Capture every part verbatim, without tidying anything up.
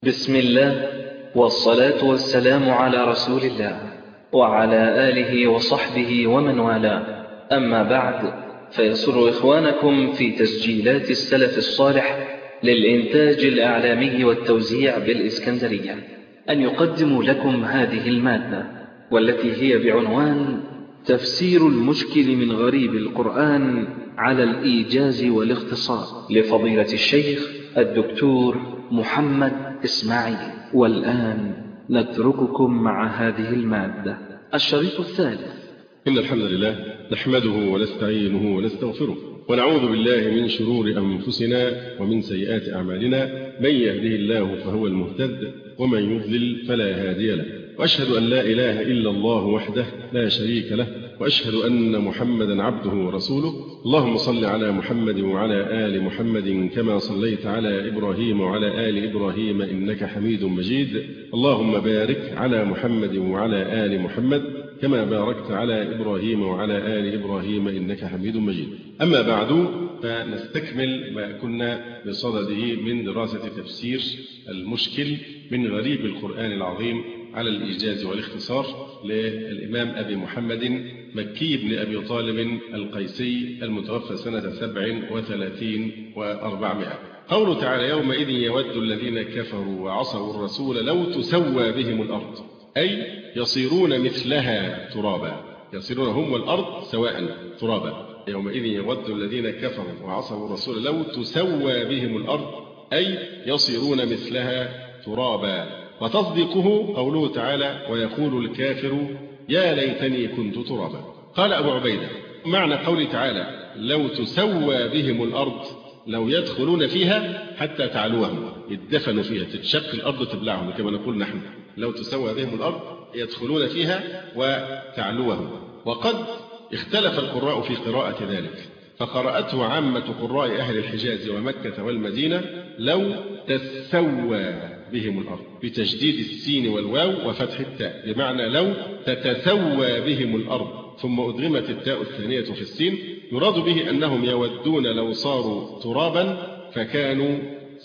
بسم الله والصلاة والسلام على رسول الله وعلى آله وصحبه ومن والاه، أما بعد، فيسر إخوانكم في تسجيلات السلف الصالح للإنتاج الإعلامي والتوزيع بالإسكندرية أن يقدموا لكم هذه المادة، والتي هي بعنوان تفسير المشكل من غريب القرآن على الإيجاز والاختصار لفضيلة الشيخ الدكتور محمد إسماعيل. والآن نترككم مع هذه المادة. الشريط الثالث. إن الحمد لله نحمده ونستعينه ونستغفره ونعوذ بالله من شرور أنفسنا ومن سيئات أعمالنا، من يهده الله فهو المهتد ومن يضلل فلا هادي له، وأشهد أن لا إله إلا الله وحده لا شريك له، وأشهد أن محمدا عبده ورسوله. اللهم صل على محمد وعلى آل محمد كما صليت على إبراهيم وعلى آل إبراهيم إنك حميد مجيد. اللهم بارك على محمد وعلى آل محمد كما باركت على إبراهيم وعلى آل إبراهيم إنك حميد مجيد. أما بعد، فنستكمل ما كنا بصدده من دراسة تفسير المشكل من غريب القرآن العظيم على الإيجاز والاختصار للإمام أبي محمد مكي بن أبي طالب القيسي المتوفى سنة سبع وثلاثين وأربعمائة. قوله تعالى: يومئذ يود الذين كفروا وعصوا الرسول لو تسوى بهم الأرض، أي يصيرون مثلها ترابا، يصيرون هم والأرض سواء ترابا. يومئذ يود الذين كفروا وعصوا الرسول لو تسوى بهم الأرض، أي يصيرون مثلها ترابا. وتصديقه قوله تعالى: ويقول الكافر يا ليتني كنت ترابا. قال أبو عبيدة: معنى قوله تعالى لو تسوى بهم الأرض، لو يدخلون فيها حتى تعلوهم، يدفنوا فيها، تتشق الأرض تبلعهم كما نقول نحن، لو تسوى بهم الأرض يدخلون فيها وتعلوهم. وقد اختلف القراء في قراءة ذلك، فقرأته عامة قراء أهل الحجاز ومكة والمدينة لو تسوى بهم الأرض بتشديد السين والواو وفتح التاء، بمعنى لو تتسوى بهم الأرض ثم أدغمت التاء الثانية في السين، يراد به أنهم يودون لو صاروا ترابا فكانوا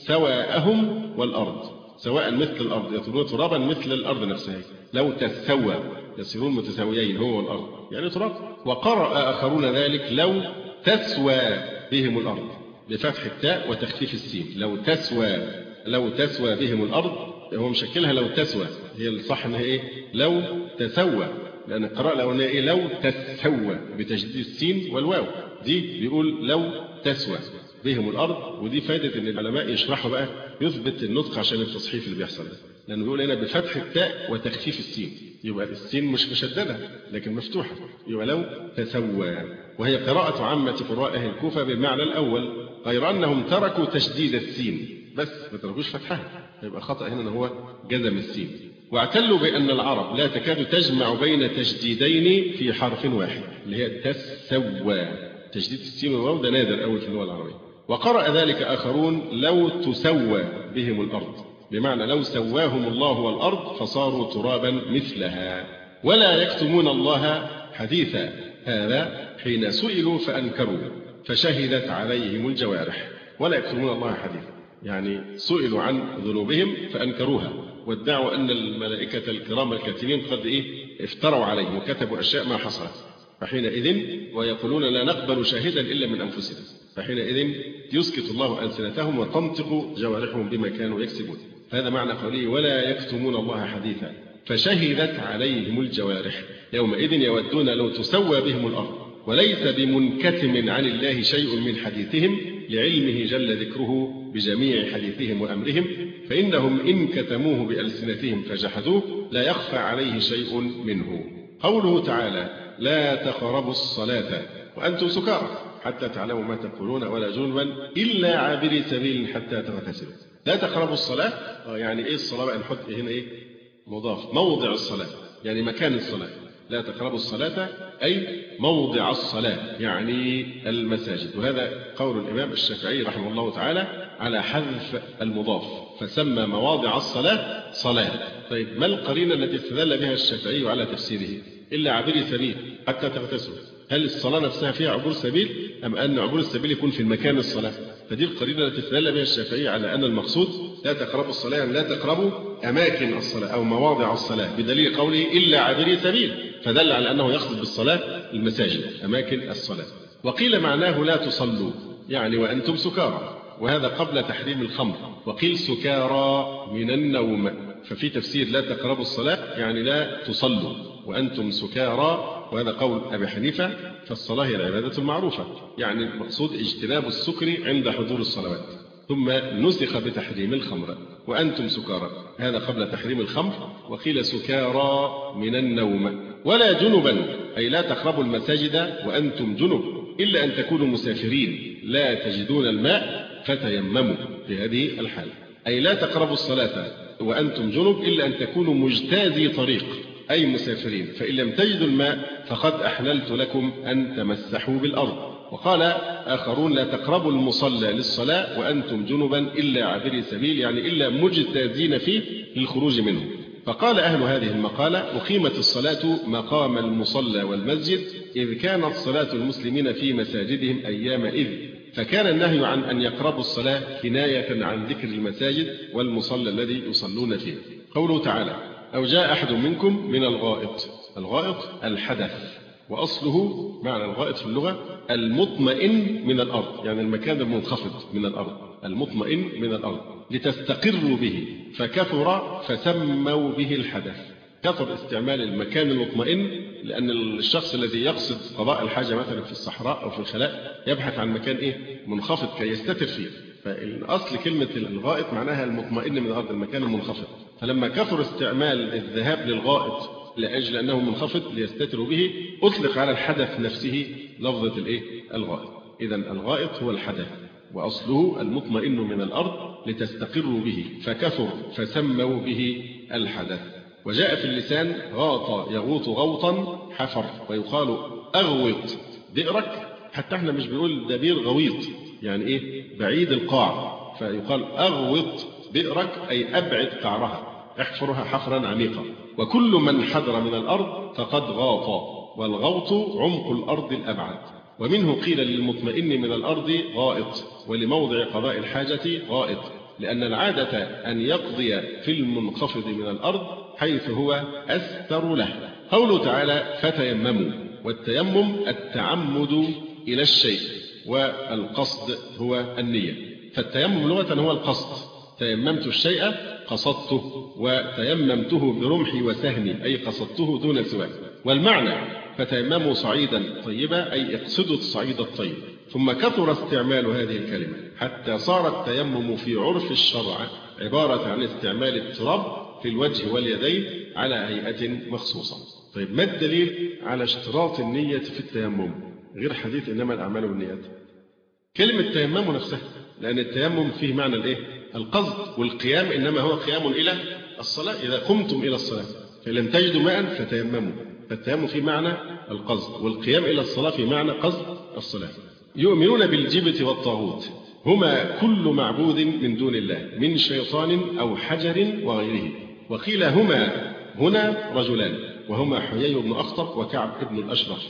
سواءهم والأرض، سواء مثل الأرض، يصيرون ترابا مثل الأرض نفسها، لو تسوى يصيرون متساويين هو والأرض يعني تراب. وقرأ آخرون ذلك لو تسوى بهم الأرض بفتح التاء وتخفيف السين، لو تسوى، لو تسوى بهم الأرض، هو مشكلها لو تسوى، هي الصح انها ايه؟ لو تسوى، لأن القراءة الأولانية ايه؟ لو تسوى بتشديد السين والواو، دي بيقول لو تسوى بهم الأرض. ودي فائدة إن العلماء يشرحوا بقى، يثبت النطق عشان التصحيف اللي بيحصل ده، لأنه بيقول هنا بفتح التاء وتخفيف السين، يبقى السين مش مشددة لكن مفتوحة، يبقى لو تسوى. وهي قراءة عامة قراء أهل الكوفة بالمعنى الأول، غير أنهم تركوا تشديد السين بس ما تركوش فتحها، يبقى خطأ هنا إن هو جزم السين. واعتلوا بأن العرب لا تكاد تجمع بين تشديدين في حرف واحد، اللي هي تسوى، تشديد السين والواو ده نادر أوي في اللغة العربية. وقرأ ذلك آخرون لو تسوى بهم الأرض، بمعنى لو سواهم الله والأرض فصاروا ترابا مثلها. ولا يكتمون الله حديثا، هذا حين سئلوا فأنكروا فشهدت عليهم الجوارح. ولا يكتمون الله حديثا، يعني سئلوا عن ذنوبهم فأنكروها، وادعوا أن الملائكة الكرام الكاتبين قد إيه افتروا عليهم وكتبوا أشياء ما حصلت، فحينئذ ويقولون لا نقبل شاهدا إلا من أنفسنا، فحينئذ يسكت الله ألسنتهم وتنطق جوارحهم بما كانوا يكسبون. هذا معنى قوله ولا يكتمون الله حديثا فشهدت عليهم الجوارح. يومئذ يودون لو تسوى بهم الأرض. وليس بمنكتم عن الله شيء من حديثهم لعلمه جل ذكره بجميع حديثهم وأمرهم، فإنهم إن كتموه بألسنتهم فجحدوه لا يخفى عليه شيء منه. قوله تعالى لا تقربوا الصلاة وأنتم سكارى حتى تعلموا ما تقولون ولا جنبا إلا عابري سبيل حتى تغتسلوا. لا تقربوا الصلاة، يعني إيه الصلاة بقى؟ نحط هنا إيه مضاف، موضع الصلاة يعني مكان الصلاة. لا تقربوا الصلاة أي موضع الصلاة يعني المساجد. وهذا قول الإمام الشافعي رحمه الله تعالى على حذف المضاف، فسمى مواضع الصلاة صلاة. طيب ما القرينة التي استدل بها الشافعي على تفسيره؟ إلا عابري سبيل حتى تغتسلوا. هل الصلاة نفسها فيها عبور سبيل أم أن عبور السبيل يكون في المكان الصلاة؟ فدي القرينة التي استدل بها الشافعي على أن المقصود لا تقربوا الصلاة يعني لا تقربوا أماكن الصلاة أو مواضع الصلاة، بدليل قوله إلا عابري سبيل، فدل على أنه يقصد بالصلاة المساجد أماكن الصلاة. وقيل معناه لا تصلوا يعني وأنتم سكارى، وهذا قبل تحريم الخمر. وقيل سكارى من النوم، ففي تفسير لا تقربوا الصلاة يعني لا تصلوا وأنتم سكارى، وهذا قول أبي حنيفة، فالصلاة هي العبادة المعروفة، يعني المقصود اجتناب السكر عند حضور الصلوات. ثم نسخ بتحريم الخمر وأنتم سكارى، هذا قبل تحريم الخمر. وقيل سكارى من النوم. ولا جنبا أي لا تقربوا المساجد وأنتم جنب إلا أن تكونوا مسافرين لا تجدون الماء فتيمموا في هذه الحالة، أي لا تقربوا الصلاة وأنتم جنب إلا أن تكونوا مجتازي طريق أي مسافرين، فإن لم تجدوا الماء فقد أحللت لكم أن تمسحوا بالأرض. وقال آخرون لا تقربوا المصلى للصلاة وأنتم جنبا إلا عابري سبيل يعني إلا مجتازين فيه للخروج منه. فقال أهل هذه المقالة أقيمت الصلاة مقام المصلى والمسجد إذ كانت صلاة المسلمين في مساجدهم أيام إذ، فكان النهي عن أن يقربوا الصلاة كناية عن ذكر المساجد والمصلى الذي يصلون فيه. قوله تعالى أو جاء أحد منكم من الغائط، الغائط الحدث، وأصله معنى الغائط في اللغة المطمئن من الأرض يعني المكان المنخفض من الأرض، المطمئن من الأرض لتستقروا به، فكثر فسموا به الحدث. كثر استعمال المكان المطمئن لأن الشخص الذي يقصد قضاء الحاجة مثلا في الصحراء أو في الخلاء يبحث عن مكان إيه منخفض كي يستتر فيه، فالأصل كلمة الغائط معناها المطمئن من الأرض المكان المنخفض، فلما كثر استعمال الذهاب للغائط لأجل أنه منخفض ليستتروا به أطلق على الحدث نفسه لفظة الإيه الغائط. إذن الغائط هو الحدث وأصله المطمئن من الأرض لتستقروا به، فكثر فسموا به الحدث. وجاء في اللسان غاط يغوط غوطا حفر، ويقال أغوط بئرك، حتى احنا مش بنقول ده بير غويط يعني إيه بعيد القاع، فيقال أغوط بئرك أي أبعد قعرها احفرها حفرا عميقا. وكل من حدر من الأرض فقد غاط، والغوط عمق الأرض الأبعد. ومنه قيل للمطمئن من الأرض غائط، ولموضع قضاء الحاجة غائط، لأن العادة أن يقضي في المنخفض من الأرض حيث هو أستر له. قوله تعالى فتيمموا، والتيمم التعمد إلى الشيء، والقصد هو النية. فالتيمم لغة هو القصد، تيممت الشيء قصدته، وتيممته برمحي وسهمي أي قصدته دون سواه. والمعنى فتيمموا صعيدا طيبا أي اقصدوا الصعيد الطيب. ثم كثر استعمال هذه الكلمة حتى صار التيمم في عرف الشرع عبارة عن استعمال التراب في الوجه واليدين على هيئة مخصوصة. طيب ما الدليل على اشتراط النية في التيمم غير حديث إنما الأعمال بالنيات؟ كلمة تيمم نفسها، لأن التيمم فيه معنى الإيه؟ القصد، والقيام إنما هو قيام إلى الصلاة إذا قمتم إلى الصلاة، فإن لم تجدوا ماء فتيمموا، فالتيمم في معنى القصد، والقيام إلى الصلاة في معنى قصد الصلاة. يؤمنون بالجبت والطاغوت هما كل معبود من دون الله من شيطان أو حجر وغيره. وقيل هما هنا رجلان وهما حيي بن أخطب وكعب بن الأشرف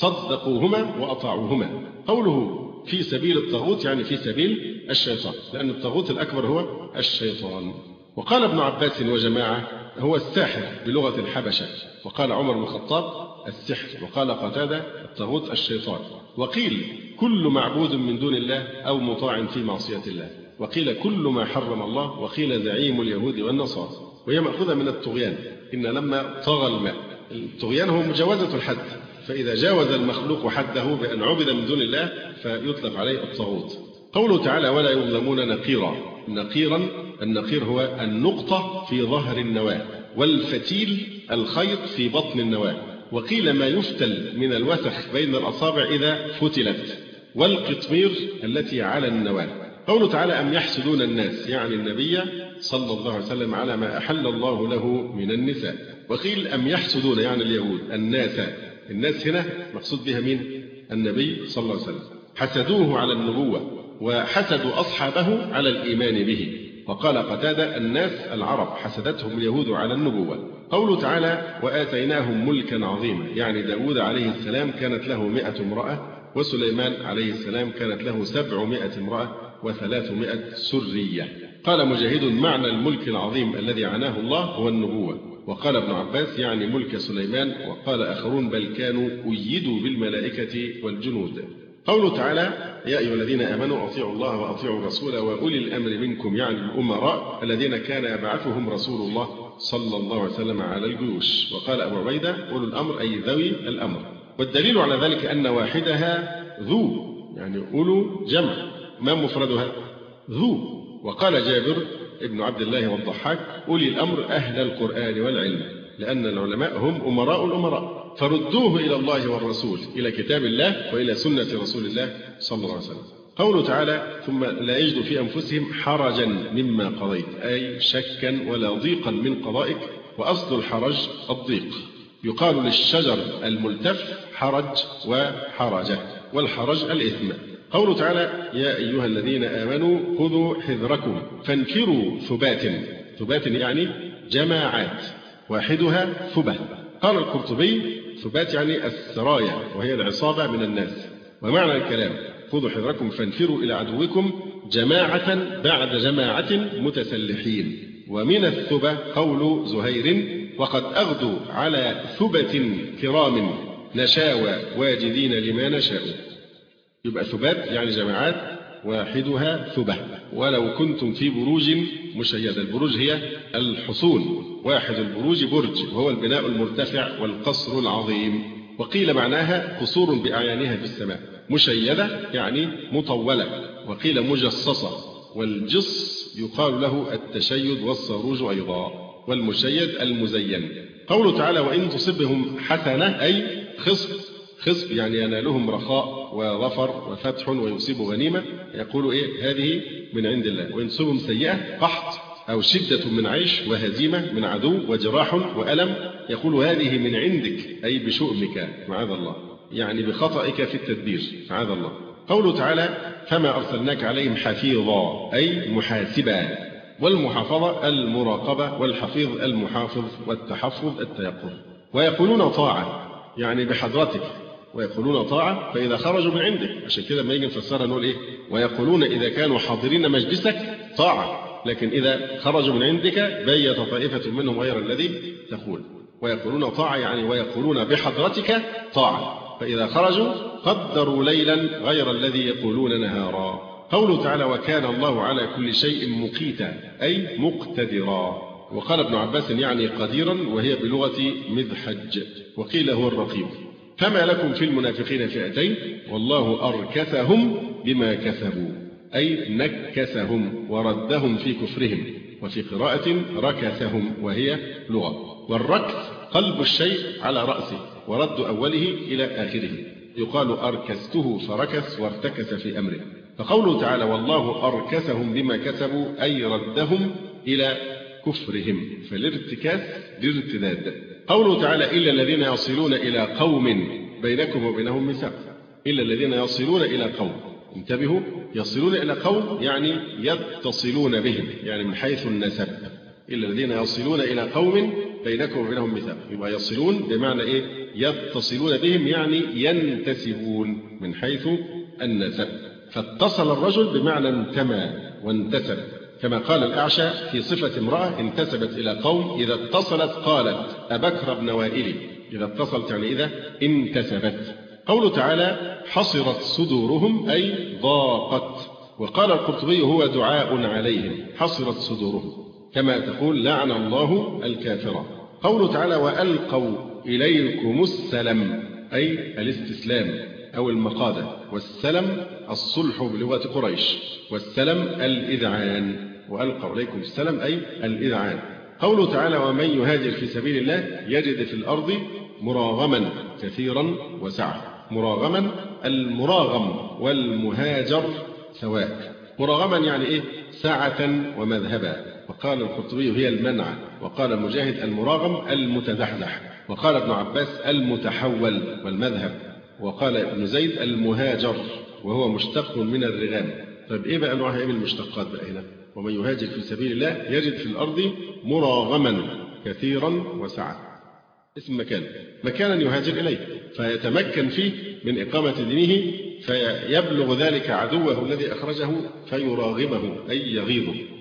صدقوهما وأطاعوهما. قوله في سبيل الطاغوت يعني في سبيل الشيطان، لأن الطاغوت الأكبر هو الشيطان. وقال ابن عباس وجماعة هو الساحر بلغة الحبشة، وقال عمر بن الخطاب السحر، وقال قتادة الطاغوت الشيطان. وقيل كل معبود من دون الله أو مطاع في معصية الله، وقيل كل ما حرم الله، وقيل زعيم اليهود والنصارى، وهي مأخوذة من الطغيان، إن لما طغى الماء. الطغيان هو مجاوزة الحد، فإذا جاوز المخلوق حده بأن عبد من دون الله فيطلق عليه الطاغوت. قوله تعالى ولا يظلمون نقيرا، نقيرا النقير هو النقطة في ظهر النواة، والفتيل الخيط في بطن النواة. وقيل ما يفتل من الوسخ بين الأصابع إذا فتلت، والقطمير التي على النواة. قوله تعالى أم يحسدون الناس يعني النبي صلى الله عليه وسلم على ما أحل الله له من النساء. وقيل أم يحسدون يعني اليهود الناس، الناس هنا مقصود بها مين؟ النبي صلى الله عليه وسلم، حسدوه على النبوة وحسدوا أصحابه على الإيمان به. وقال قتادة الناس العرب حسدتهم اليهود على النبوة. قوله تعالى وآتيناهم ملكا عظيما يعني داود عليه السلام كانت له مئة امرأة، وسليمان عليه السلام كانت له سبعمائة امرأة وثلاثمائة سرية. قال مجاهد معنى الملك العظيم الذي عناه الله هو النبوة. وقال ابن عباس يعني ملك سليمان. وقال آخرون بل كانوا أيدوا بالملائكة والجنود. قوله تعالى يا أيها الذين آمنوا أطيعوا الله وأطيعوا الرسول وأولي الأمر منكم يعني الأمراء الذين كان يبعثهم رسول الله صلى الله عليه وسلم على الجيوش. وقال أبو عبيدة أولو الأمر أي ذوي الأمر. والدليل على ذلك أن واحدها ذو يعني أولو جمع ما مفردها ذو. وقال جابر ابن عبد الله والضحاك أولي الأمر أهل القرآن والعلم لأن العلماء هم أمراء الأمراء فردوه إلى الله والرسول إلى كتاب الله وإلى سنة رسول الله صلى الله عليه وسلم. قوله تعالى ثم لا يجد في أنفسهم حرجا مما قضيت أي شكا ولا ضيقا من قضائك. وأصل الحرج الضيق. يقال للشجر الملتف حرج وحرجة والحرج الإثم. قوله تعالى يا أيها الذين آمنوا خذوا حذركم فانفروا ثبات. ثبات يعني جماعات واحدها ثبة. قال القرطبي ثبات يعني السرايا وهي العصابة من الناس. ومعنى الكلام خذوا حذركم فانفروا إلى عدوكم جماعة بعد جماعة متسلحين. ومن الثبة قول زهير وقد أغدوا على ثبة كرام نشاوى واجدين لما نشاء. يبقى ثبات يعني جماعات واحدها ثبة. ولو كنتم في بروج مشيدة. البروج هي الحصون. واحد البروج برج وهو البناء المرتفع والقصر العظيم. وقيل معناها قصور بأعيانها في السماء. مشيدة يعني مطولة. وقيل مجصصة. والجص يقال له التشيد والصاروج أيضا. والمشيد المزين. قوله تعالى وإن تصبهم حسنة أي خصب. خصب يعني ينالهم رخاء وظفر وفتح ويصيب غنيمة يقول إيه هذه من عند الله. وإن تصبهم سيئة قحط أو شدة من عيش وهزيمة من عدو وجراح وألم يقول هذه من عندك أي بشؤمك معاذ الله يعني بخطئك في التدبير معاذ الله. قوله تعالى فما أرسلناك عليهم حفيظا أي محاسبا. والمحافظة المراقبة والحفيظ المحافظ والتحفظ التيقظ. ويقولون طاعة يعني بحضرتك. ويقولون طاعة فإذا خرجوا من عندك. عشان كده لما يجي نفسرها نقول إيه ويقولون إذا كانوا حاضرين مجلسك طاعة لكن إذا خرجوا من عندك بيت طائفة منهم غير الذي تقول. ويقولون طاعة يعني ويقولون بحضرتك طاعة فإذا خرجوا قدروا ليلا غير الذي يقولون نهارا. قوله تعالى وكان الله على كل شيء مقيتا أي مقتدرا. وقال ابن عباس يعني قديرا وهي بلغة مذحج. وقيل هو الرقيب. فما لكم في المنافقين فئتين والله أركسهم بما كسبوا أي نكسهم وردهم في كفرهم. وفي قراءة ركسهم وهي لغة. والركس قلب الشيء على رأسه ورد أوله إلى آخره. يقال أركسته فركس وارتكس في أمره. فقوله تعالى والله أركسهم بما كسبوا أي ردهم إلى كفرهم. فالارتكاس للارتداد. قوله تعالى إلا الذين يصلون إلى قوم بينكم وبينهم ميثاق. إلا الذين يصلون إلى قوم. انتبهوا يصلون إلى قوم يعني يتصلون بهم يعني من حيث النسب. إلا الذين يصلون إلى قوم بينكم وبينهم ميثاق. يبقى يصلون بمعنى إيه يتصلون بهم يعني ينتسبون من حيث النسب. فاتصل الرجل بمعنى انتمى وانتسب كما قال الأعشى في صفة امرأة انتسبت إلى قوم إذا اتصلت قالت أبكر بن وائل. إذا اتصلت يعني إذا انتسبت. قوله تعالى حصرت صدورهم أي ضاقت. وقال القرطبي هو دعاء عليهم حصرت صدورهم كما تقول لعن الله الكافرة. قوله تعالى وألقوا إليكم السلم أي الاستسلام أو المقادة. والسلم الصلح بلغة قريش. والسلم الإذعان. وألقوا إليكم السلم أي الإذعان. قوله تعالى ومن يهاجر في سبيل الله يجد في الأرض مراغما كثيرا وسعة. مراغما المراغم والمهاجر سواء. مراغما يعني إيه سعة ومذهبا. وقال القرطبي هي المنع. وقال مجاهد المراغم المتزحزح. وقال ابن عباس المتحول والمذهب. وقال ابن زيد المهاجر وهو مشتق من الرغام. طيب إيه بقى نوعها إيه من المشتقات بقى هنا؟ ومن يهاجر في سبيل الله يجد في الأرض مراغما كثيرا وسعة. اسم مكان مكانا يهاجر إليه فيتمكن فيه من إقامة دينه فيبلغ ذلك عدوه الذي أخرجه فيراغمه أي يغيظه.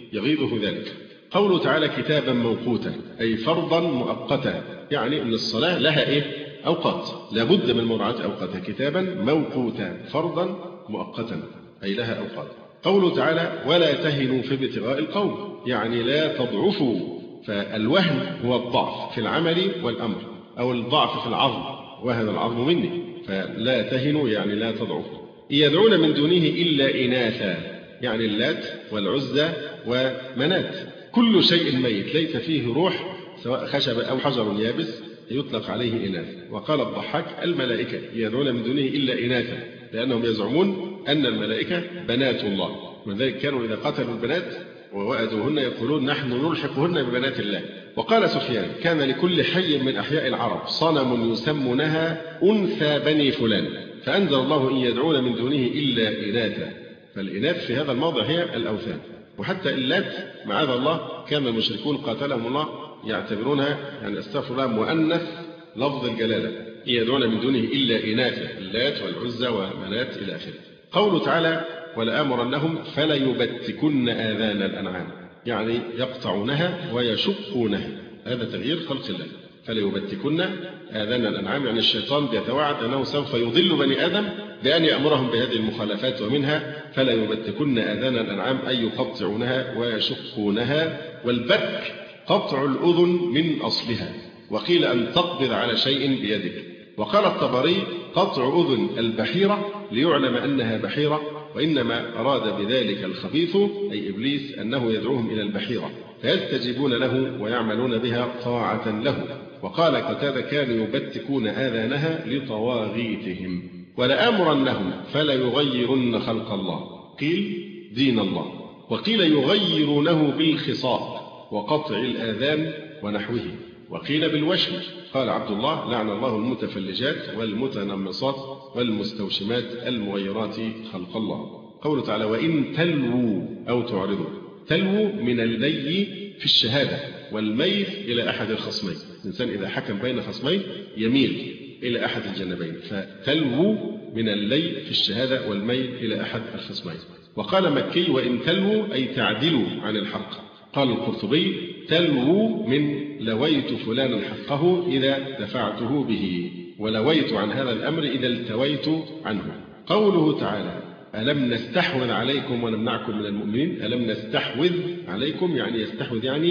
يغيظه ذلك. قوله تعالى كتابا موقوتا أي فرضا مؤقتا، يعني أن الصلاة لها إيه؟ أوقات، لابد من مراعاة أوقاتها. كتابا موقوتا فرضا مؤقتا أي لها أوقات. قوله تعالى ولا تهنوا في ابتغاء القوم، يعني لا تضعفوا. فالوهن هو الضعف في العمل والأمر، أو الضعف في العظم، وهن العظم مني، فلا تهنوا يعني لا تضعفوا. يدعون من دونه إلا إناثا، يعني اللات والعزى ومنات، كل شيء ميت ليس فيه روح سواء خشب أو حجر يابس يطلق عليه إناث. وقال الضحاك الملائكة يدعون من دونه إلا إناثا، لأنهم يزعمون أن الملائكة بنات الله، ولذلك كانوا إذا قتلوا البنات ووأدوهن يقولون نحن نلحقهن ببنات الله. وقال سفيان كان لكل حي من أحياء العرب صنم يسمونها أنثى بني فلان، فأنزل الله إن يدعون من دونه إلا إناثا، فالإناث في هذا الموضع هي الأوثان. وحتى اللات معاذ الله كان المشركون قاتلهم الله يعتبرونها يعني استغفر الله مؤنث لفظ الجلالة، إن يدعون من دونه إلا إناثا، اللات والعزى ومنات إلى آخره. قوله تعالى ولآمرنهم فليبتكن آذان الأنعام، يعني يقطعونها ويشقونها، هذا تغيير خلق الله. فليبتكن آذان الأنعام يعني الشيطان بيتوعد أنه سوف يضل بني آدم بأن يأمرهم بهذه المخالفات، ومنها فليبتكن آذان الأنعام أي يقطعونها ويشقونها. والبتك قطع الأذن من أصلها، وقيل أن تقبض على شيء بيدك. وقال الطبري قطع أذن البحيرة ليعلم أنها بحيرة، وإنما أراد بذلك الخبيث أي إبليس أنه يدعوهم إلى البحيرة فيستجيبون له ويعملون بها طاعة له. وقال قتادة كانوا يبتكون آذانها لطواغيتهم. ولآمرنهم فليغيرن خلق الله، قيل دين الله، وقيل يغيرونه بالخصاء وقطع الآذان ونحوه، وقيل بالوشم. قال عبد الله لعن الله المتفلجات والمتنمصات والمستوشمات المغيرات خلق الله. قوله تعالى وإن تلووا أو تعرضوا، تلووا من اللي في الشهادة والميل إلى أحد الخصمين، الإنسان إذا حكم بين خصمين يميل إلى أحد الجانبين، فتلووا من اللي في الشهادة والميل إلى أحد الخصمين. وقال مكي وإن تلووا أي تعدلوا عن الحق. قال القرطبي تلووا من لويت فلانا حقه إذا دفعته به، ولويت عن هذا الأمر إذا التويت عنه. قوله تعالى ألم نستحوذ عليكم ونمنعكم من المؤمنين، ألم نستحوذ عليكم يعني يستحوذ يعني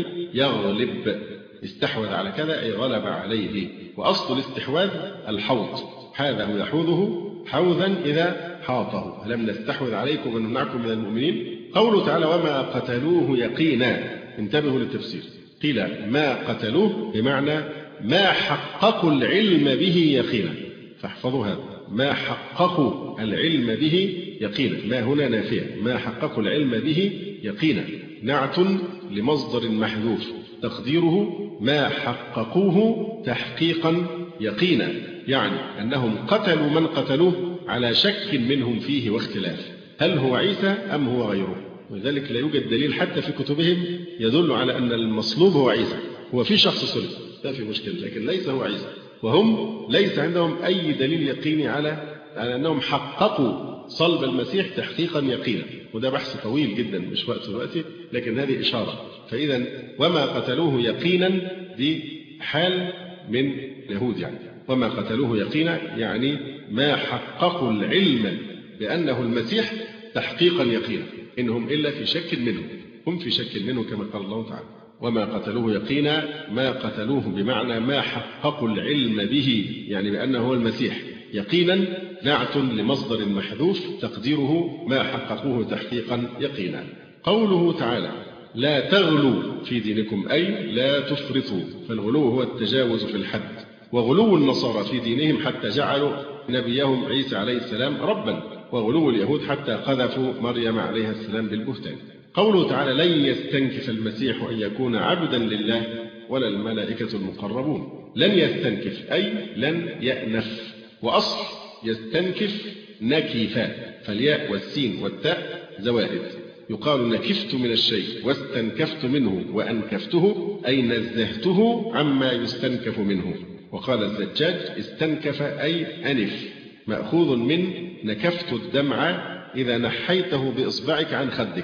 يغلب، استحوذ على كذا أي غلب عليه. وأصل الاستحواذ الحوض، حاذه يحوذه حوذا إذا حاطه. ألم نستحوذ عليكم ونمنعكم من المؤمنين. قوله تعالى وما قتلوه يقينا، انتبهوا للتفسير، قيل ما قتلوه بمعنى ما حققوا العلم به يقينا، فاحفظوا هذا، ما حققوا العلم به يقينا، ما هنا نافية، ما حققوا العلم به يقينا نعت لمصدر محذوف تقديره ما حققوه تحقيقا يقينا، يعني أنهم قتلوا من قتلوه على شك منهم فيه واختلاف، هل هو عيسى أم هو غيره. ولذلك لا يوجد دليل حتى في كتبهم يدل على أن المصلوب هو عيسى، هو في شخص صلب لا في مشكلة، لكن ليس هو عيسى. وهم ليس عندهم أي دليل يقيني على أنهم حققوا صلب المسيح تحقيقا يقينا، وده بحث طويل جدا مش وقت دلوقتي، لكن هذه إشارة. فإذا وما قتلوه يقينا دي حال من اليهود، يعني وما قتلوه يقينا يعني ما حققوا العلم بأنه المسيح تحقيقا يقينا، إنهم إلا في شك منه، هم في شك منه كما قال الله تعالى وما قتلوه يقينا، ما قتلوه بمعنى ما حققوا العلم به يعني بأنه هو المسيح يقينا نعت لمصدر محذوف تقديره ما حققوه تحقيقا يقينا. قوله تعالى لا تغلوا في دينكم أي لا تفرطوا، فالغلو هو التجاوز في الحد، وغلو النصارى في دينهم حتى جعلوا نبيهم عيسى عليه السلام ربا، وغلو اليهود حتى قذفوا مريم عليها السلام بالبهتان. قوله تعالى لن يستنكف المسيح أن يكون عبدا لله ولا الملائكة المقربون. لن يستنكف أي لن يأنف، وأصل يستنكف نكفا، فالياء والسين والتاء زوائد، يقال نكفت من الشيء واستنكفت منه وأنكفته أي نزهته عما يستنكف منه. وقال الزجاج استنكف أي أنف، مأخوذ من نكفت الدمع إذا نحيته بإصبعك عن خدك،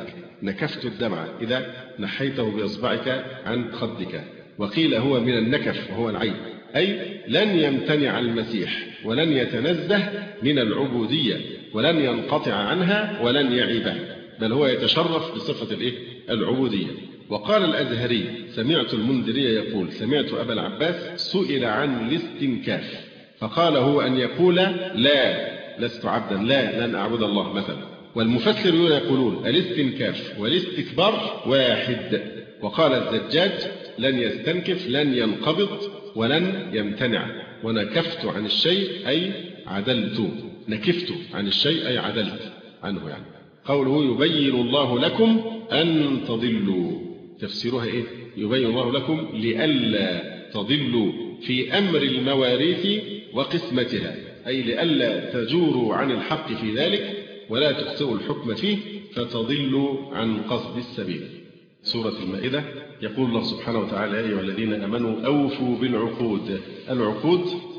نكفت الدمع إذا نحيته بإصبعك عن خدك. وقيل هو من النكف وهو العيب، أي لن يمتنع المسيح ولن يتنزه من العبودية ولن ينقطع عنها ولن يعيبها، بل هو يتشرف بصفة الإيه؟ العبودية. وقال الأزهري: سمعت المنذري يقول: سمعت أبا العباس سئل عن الاستنكاف فقال: هو أن يقول لا لست عبدا، لا لن أعبد الله مثلا. والمفسرون يقولون الاستنكاف والاستكبار واحد. وقال الزجاج: لن يستنكف لن ينقبض ولن يمتنع، ونكفت عن الشيء أي عدلت، نكفت عن الشيء أي عدلت عنه. يعني قوله يبين الله لكم أن تضلوا، تفسيرها إيه؟ يبين الله لكم لئلا تضلوا في أمر المواريث وقسمتها، أي لئلا تجوروا عن الحق في ذلك ولا تخطئوا الحكم فيه فتضلوا عن قصد السبيل. سورة المائدة يقول الله سبحانه وتعالى: يا أيها الذين آمنوا أوفوا بالعقود. العقود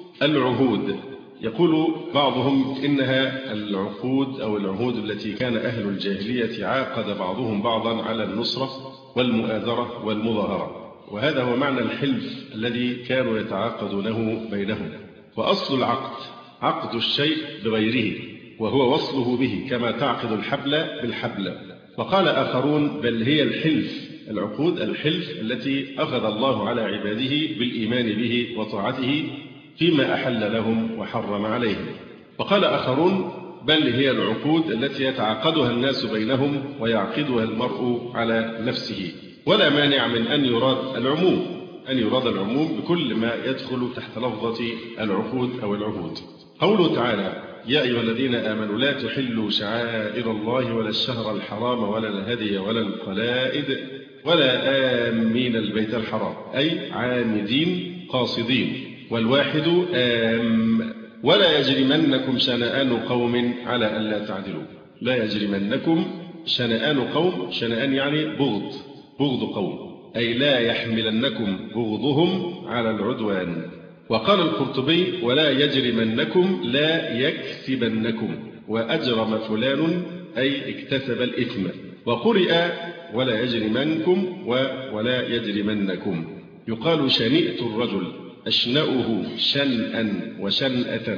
العهود. يقول بعضهم إنها العقود أو العهود التي كان أهل الجاهلية عاقد بعضهم بعضا على النصرة والمؤازرة والمظاهرة، وهذا هو معنى الحلف الذي كانوا يتعاقدونه بينهم. وأصل العقد عقد الشيء بغيره وهو وصله به، كما تعقد الحبل بالحبل. وقال آخرون: بل هي الحلف، العقود الحلف التي أخذ الله على عباده بالإيمان به وطاعته فيما أحل لهم وحرم عليهم. وقال آخرون: بل هي العقود التي يتعاقدها الناس بينهم ويعقدها المرء على نفسه. ولا مانع من أن يراد العموم، أن يراد العموم بكل ما يدخل تحت لفظة العقود أو العهود. قوله تعالى: يا أيها الذين آمنوا لا تحلوا شعائر الله ولا الشهر الحرام ولا الهدي ولا القلائد ولا آمين البيت الحرام، أي عامدين قاصدين، والواحد آم. ولا يجرمنكم شنآن قوم على ألا تعدلوا. لا يجرمنكم شنآن قوم، شنآن يعني بغض، بغض قوم، أي لا يحملنكم بغضهم على العدوان. وقال القرطبي: ولا يجرمنكم لا يكسبنكم، وأجرم فلان أي اكتسب الإثم. وقرئ: ولا يجرمنكم ولا يجرمنكم. يقال: شنئت الرجل، أشنأه شنأا وشنأة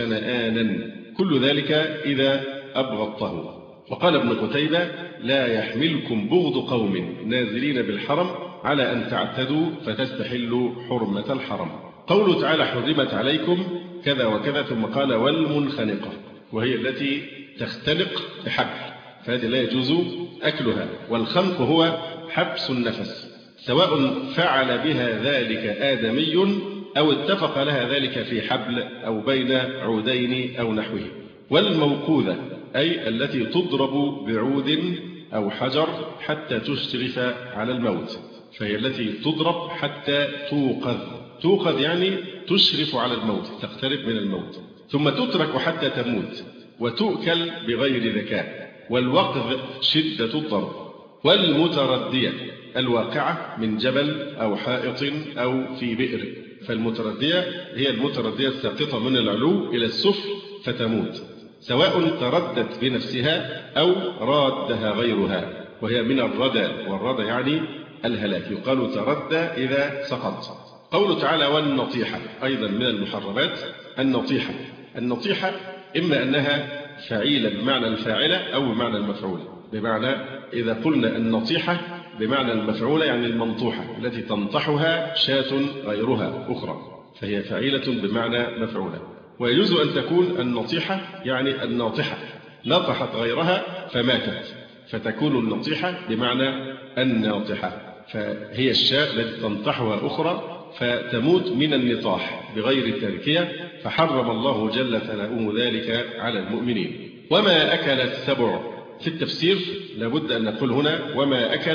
وشنآنا، كل ذلك إذا أبغضته. وقال ابن قتيبة: لا يحملكم بغض قوم نازلين بالحرم على أن تعتدوا فتستحلوا حرمة الحرم. قوله تعالى: حرمت عليكم كذا وكذا، ثم قال: والمنخنقة، وهي التي تختنق بحبل، فهذه لا يجوز أكلها. والخنق هو حبس النفس، سواء فعل بها ذلك آدمي أو اتفق لها ذلك في حبل أو بين عودين أو نحوه. والموقوذة أي التي تضرب بعود أو حجر حتى تشرف على الموت، فهي التي تضرب حتى توقظ، توقظ يعني تشرف على الموت، تقترب من الموت، ثم تترك حتى تموت وتؤكل بغير ذكاء. والوقذ شدة الضرب. والمتردية الواقعة من جبل أو حائط أو في بئر، فالمتردية هي المتردية الساقطة من العلو إلى السفل فتموت، سواء تردت بنفسها أو رادها غيرها، وهي من الردى، والردى يعني الهلاك، يقال تردى إذا سقط. قوله تعالى: والنطيحة أيضا من المحرمات. النطيحة النطيحة إما أنها فعيلة بمعنى الفاعلة أو بمعنى المفعولة. بمعنى إذا قلنا النطيحة بمعنى المفعولة يعني المنطوحة التي تنطحها شاة غيرها أخرى، فهي فعيلة بمعنى مفعولة. ويجوز أن تكون النطيحة يعني الناطحة، نطحت غيرها فماتت، فتكون النطيحة بمعنى الناطحة، فهي الشاة التي تنطحها أخرى فتموت من النطاح بغير تركية، فحرم الله جل ثناؤه ذلك على المؤمنين. وما أكل السبع في التفسير لابد أن نقول هنا وما أكل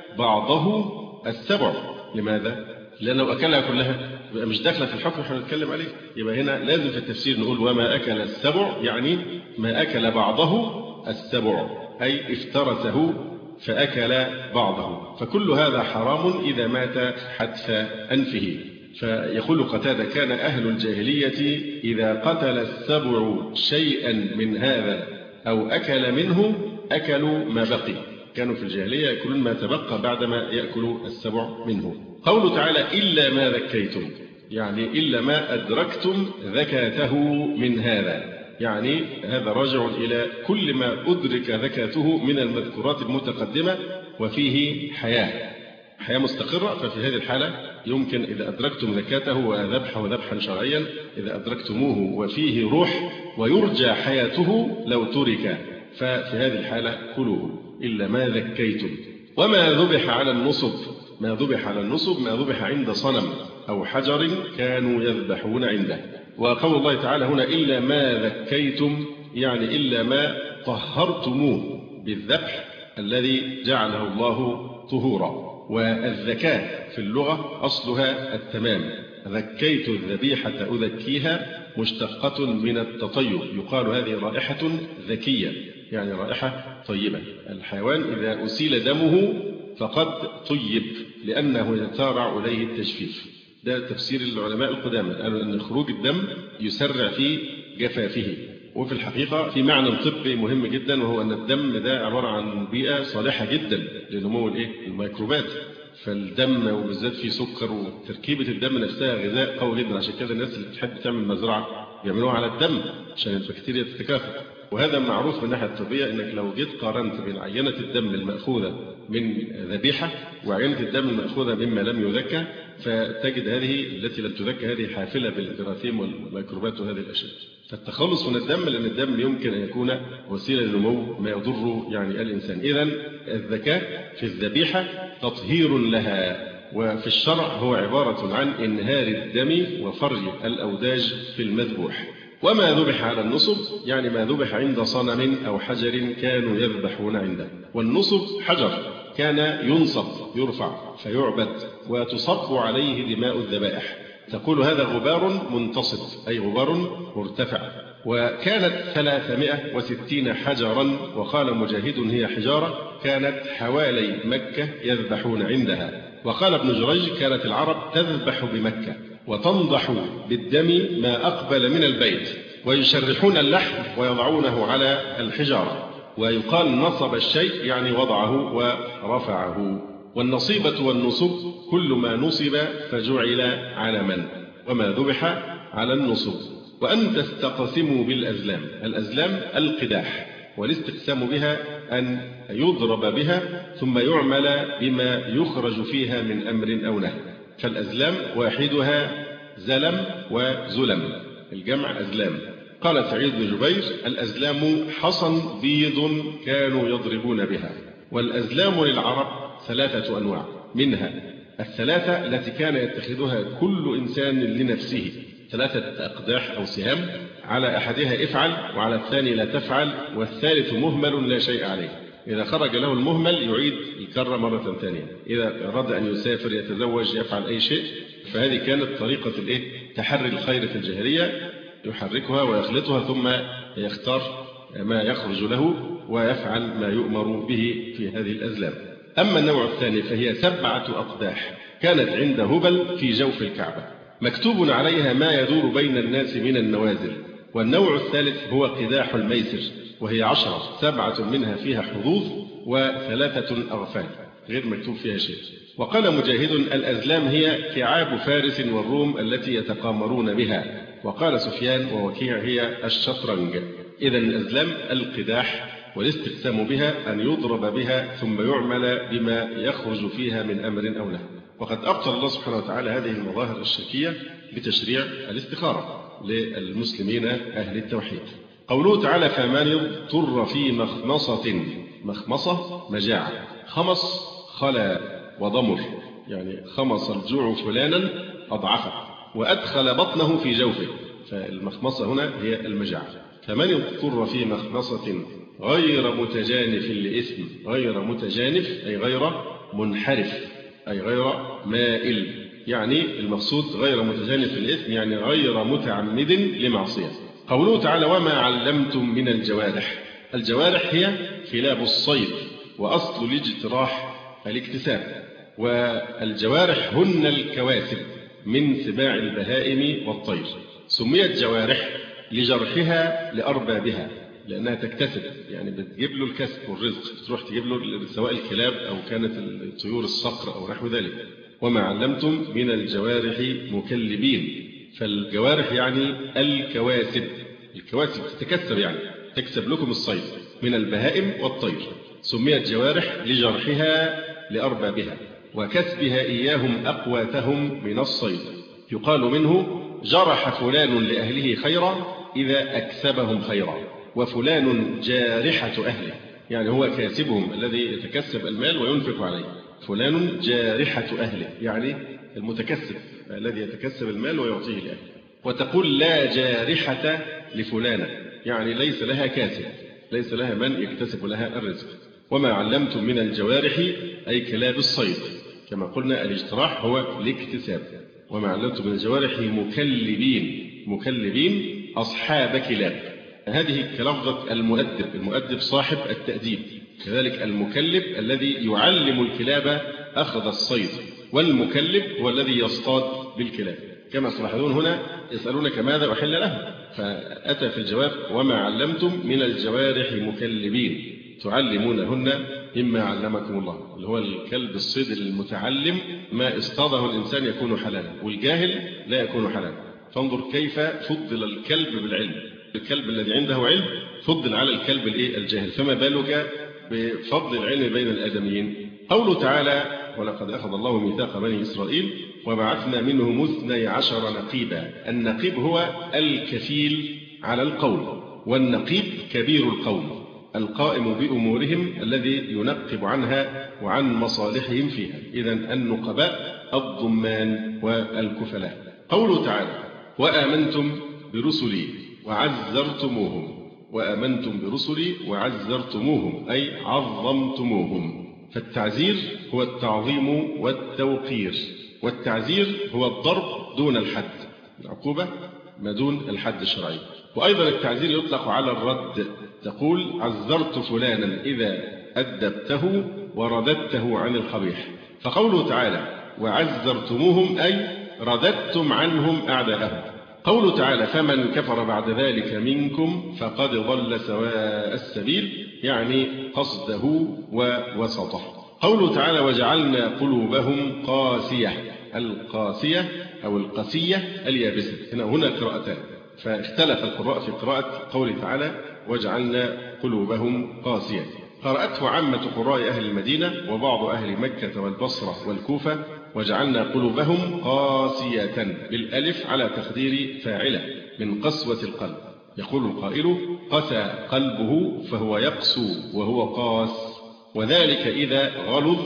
بعضه السبع. لماذا؟ لأنه أكلها كلها يبقى مش داخلة في الحكم احنا بنتكلم عليه، يبقى هنا لازم في التفسير نقول وما أكل السبع، يعني ما أكل بعضه السبع، أي افترسه فأكل بعضه، فكل هذا حرام إذا مات حتف أنفه. فيقول قتادة: كان أهل الجاهلية إذا قتل السبع شيئا من هذا أو أكل منه أكلوا ما بقي، كانوا في الجاهلية يأكلون ما تبقى بعدما يأكل السبع منه. قوله تعالى إلا ما ذكيتم، يعني إلا ما أدركتم ذكاته من هذا، يعني هذا راجع إلى كل ما أدرك ذكاته من المذكورات المتقدمة وفيه حياة حياة مستقرة. ففي هذه الحالة يمكن إذا أدركتم ذكاته وذبحه ذبحا شرعيا، إذا أدركتموه وفيه روح ويرجى حياته لو ترك، ففي هذه الحالة كلوه إلا ما ذكيتم. وما ذبح على النصب، ما ذبح على النصب ما ذبح عند صنم أو حجر كانوا يذبحون عنده. وقول الله تعالى هنا إلا ما ذكيتم، يعني إلا ما طهرتموه بالذبح الذي جعله الله طهورا. والذكاة في اللغة أصلها التمام، ذكيت الذبيحة أذكيها مشتقة من التطيب، يقال هذه رائحة ذكية، يعني رائحة طيبة. الحيوان إذا أسيل دمه فقد طيب لأنه يتسارع إليه التجفيف. ده تفسير العلماء القدامى، قالوا أن خروج الدم يسرع في جفافه. وفي الحقيقة في معنى طبي مهم جدا، وهو أن الدم ده عبارة عن بيئة صالحة جدا لنمو الميكروبات. فالدم وبالذات في سكر، وتركيبة الدم نفسها غذاء قوي جدا. عشان كده الناس اللي بتحب تعمل مزرعة بيعملوها على الدم عشان البكتيريا تتكاثر. وهذا معروف من الناحية الطبية، انك لو جيت قارنت بين عينة الدم المأخوذة من ذبيحة وعينة الدم المأخوذة مما لم يذكى، فتجد هذه التي لم تذكى هذه حافلة بالجراثيم والميكروبات وهذه الأشياء. فالتخلص من الدم، لأن الدم يمكن أن يكون وسيلة لنمو ما يضر يعني الإنسان. إذن الذكاء في الذبيحة تطهير لها، وفي الشرع هو عبارة عن إنهار الدم وفرج الأوداج في المذبوح. وما ذبح على النصب، يعني ما ذبح عند صنم أو حجر كانوا يذبحون عنده. والنصب حجر كان ينصب يرفع فيعبد وتصب عليه دماء الذبائح. تقول هذا غبار منتصب، أي غبار مرتفع. وكانت ثلاثمائة وستين حجرا، وقال مجاهد هي حجارة كانت حوالي مكة يذبحون عندها. وقال ابن جريج كانت العرب تذبح بمكة وتنضح بالدم ما أقبل من البيت، ويشرحون اللحم ويضعونه على الحجارة. ويقال نصب الشيء يعني وضعه ورفعه. والنصيبة والنصب كل ما نصب فجعل علما. وما ذبح على النصب. وأن تستقسموا بالأزلام، الأزلام القداح، والاستقسام بها أن يضرب بها ثم يعمل بما يخرج فيها من أمر أو نهي. فالأزلام واحدها زلم وزلم، الجمع أزلام. قال سعيد بن جبير الأزلام حصن بيض كانوا يضربون بها. والأزلام للعرب ثلاثة أنواع، منها الثلاثة التي كان يتخذها كل إنسان لنفسه، ثلاثة أقداح أو سهام، على أحدها افعل وعلى الثاني لا تفعل، والثالث مهمل لا شيء عليه. إذا خرج له المهمل يعيد الكرة مرة ثانية، إذا أراد أن يسافر يتزوج يفعل أي شيء. فهذه كانت طريقة الإيه؟ تحري الخير في الجاهلية، يحركها ويخلطها ثم يختار ما يخرج له ويفعل ما يؤمر به في هذه الأزلام. أما النوع الثاني فهي سبعة أقداح كانت عند هبل في جوف الكعبة، مكتوب عليها ما يدور بين الناس من النوازل. والنوع الثالث هو قداح الميسر، وهي عشرة، سبعة منها فيها حظوظ وثلاثة أغفال غير مكتوب فيها شيء. وقال مجاهد الأزلام هي كعاب فارس والروم التي يتقامرون بها. وقال سفيان ووكيع هي الشطرنج. إذن الأزلام القداح، والاستقسام بها أن يضرب بها ثم يعمل بما يخرج فيها من أمر أو نهي. وقد أبطل الله سبحانه وتعالى هذه المظاهر الشركية بتشريع الاستخارة للمسلمين أهل التوحيد. قوله تعالى فمن اضطر في مخمصة، مخمصة مجاعة، خمص خلا وضمر، يعني خمص الجوع فلانا أضعفه وأدخل بطنه في جوفه، فالمخمصة هنا هي المجاعة. فمن اضطر في مخمصة غير متجانف لإثم، غير متجانف أي غير منحرف أي غير مائل، يعني المقصود غير متجانف للإثم يعني غير متعمد لمعصية. قوله تعالى وما علمتم من الجوارح، الجوارح هي كلاب الصيد، وأصل الاجتراح الاكتساب، والجوارح هن الكواسب من سباع البهائم والطير. سميت جوارح لجرحها لأربابها، لأنها تكتسب، يعني بتجيب له الكسب والرزق، تروح تجيب له سواء الكلاب أو كانت الطيور الصقر أو نحو ذلك. وما علمتم من الجوارح مكلبين، فالجوارح يعني الكواسب، الكواسب تتكسب يعني تكسب لكم الصيد من البهائم والطير. سميت جوارح لجرحها لأربابها وكسبها إياهم أقواتهم من الصيد. يقال منه جرح فلان لأهله خيرا إذا أكسبهم خيرا، وفلان جارحة أهله، يعني هو كاسبهم الذي يتكسب المال وينفق عليه. فلان جارحة أهله يعني المتكسب الذي يتكسب المال ويعطيه لأهله. وتقول لا جارحة لفلانة، يعني ليس لها كاسب، ليس لها من يكتسب لها الرزق. وما علمتم من الجوارح أي كلاب الصيد، كما قلنا الاجتراح هو الاكتساب. وما علمتم من الجوارح مكلبين، مكلبين أصحاب كلاب. هذه كلفظة المؤدب، المؤدب صاحب التأديب، كذلك المكلب الذي يعلم الكلاب أخذ الصيد، والمكلب هو الذي يصطاد بالكلاب. كما تلاحظون هنا يسألونك ماذا أحل له، فأتى في الجواب وما علمتم من الجوارح مكلبين تعلمونهن مما علمكم الله، اللي هو الكلب الصيد المتعلم ما اصطاده الإنسان يكون حلالا، والجاهل لا يكون حلالا. فانظر كيف فضل الكلب بالعلم، الكلب الذي عنده علم فضل على الكلب الجاهل، فما بالك بفضل العلم بين الآدميين. قوله تعالى ولقد أخذ الله ميثاق بني إسرائيل وبعثنا منهم اثني عشر نقيبا. النقيب هو الكفيل على القوم، والنقيب كبير القوم القائم بأمورهم الذي ينقب عنها وعن مصالحهم فيها. إذن النقباء الضمان والكفلاء. قوله تعالى وآمنتم برسلي وعزرتموهم، وآمنتم برسلي وعزرتموهم أي عظمتموهم. فالتعزير هو التعظيم والتوقير، والتعزير هو الضرب دون الحد، العقوبة ما دون الحد الشرعي. وأيضا التعزير يطلق على الرد، تقول عزرت فلانا إذا أدبته ورددته عن القبيح. فقوله تعالى وعزرتموهم أي رددتم عنهم أعداءهم. قوله تعالى فمن كفر بعد ذلك منكم فقد ضل سواء السبيل، يعني قصده ووسطه. قوله تعالى وجعلنا قلوبهم قاسية، القاسية أو القسية اليابسة. هنا هنا قراءتان، فاختلف القراء في قراءة قوله تعالى وجعلنا قلوبهم قاسية. قرأته عامة قراء أهل المدينة وبعض أهل مكة والبصرة والكوفة وجعلنا قلوبهم قاسية بالألف على تقدير فاعلة من قسوة القلب. يقول القائل قسى قلبه فهو يقسو وهو قاس، وذلك إذا غلظ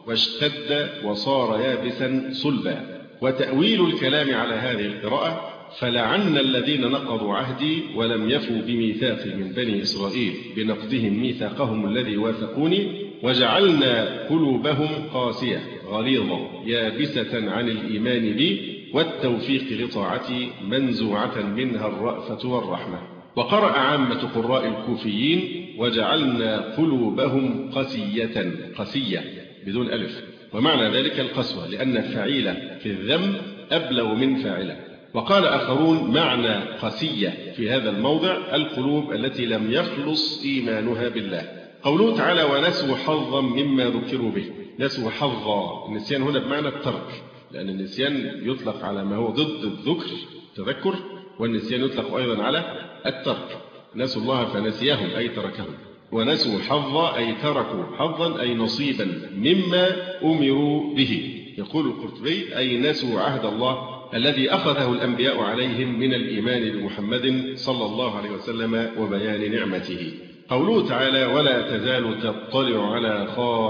واشتد وصار يابسا صلبا. وتأويل الكلام على هذه القراءة فلعن الذين نقضوا عهدي ولم يفوا بميثاقي من بني إسرائيل بنقضهم ميثاقهم الذي واثقوني وجعلنا قلوبهم قاسية غليظة يابسة عن الإيمان بي والتوفيق لطاعتي منزوعة منها الرأفة والرحمة. وقرأ عامة قراء الكوفيين وجعلنا قلوبهم قسية، قسية بدون ألف، ومعنى ذلك القسوة لأن فعيلة في الذم أبلغ من فاعلة. وقال آخرون معنى قسية في هذا الموضع القلوب التي لم يخلص إيمانها بالله. قوله تعالى ونسوا حظا مما ذكروا به، نسوا حظا، النسيان هنا بمعنى الترك، لأن النسيان يطلق على ما هو ضد الذكر تذكر، والنسيان يطلق أيضا على الترك. نسوا الله فنسيهم أي تركهم، ونسوا حظا أي تركوا حظا أي نصيبا مما أمروا به. يقول القرطبي أي نسوا عهد الله الذي أخذه الأنبياء عليهم من الإيمان بمحمد صلى الله عليه وسلم وبيان نعمته. قوله تعالى ولا تزال تطلع على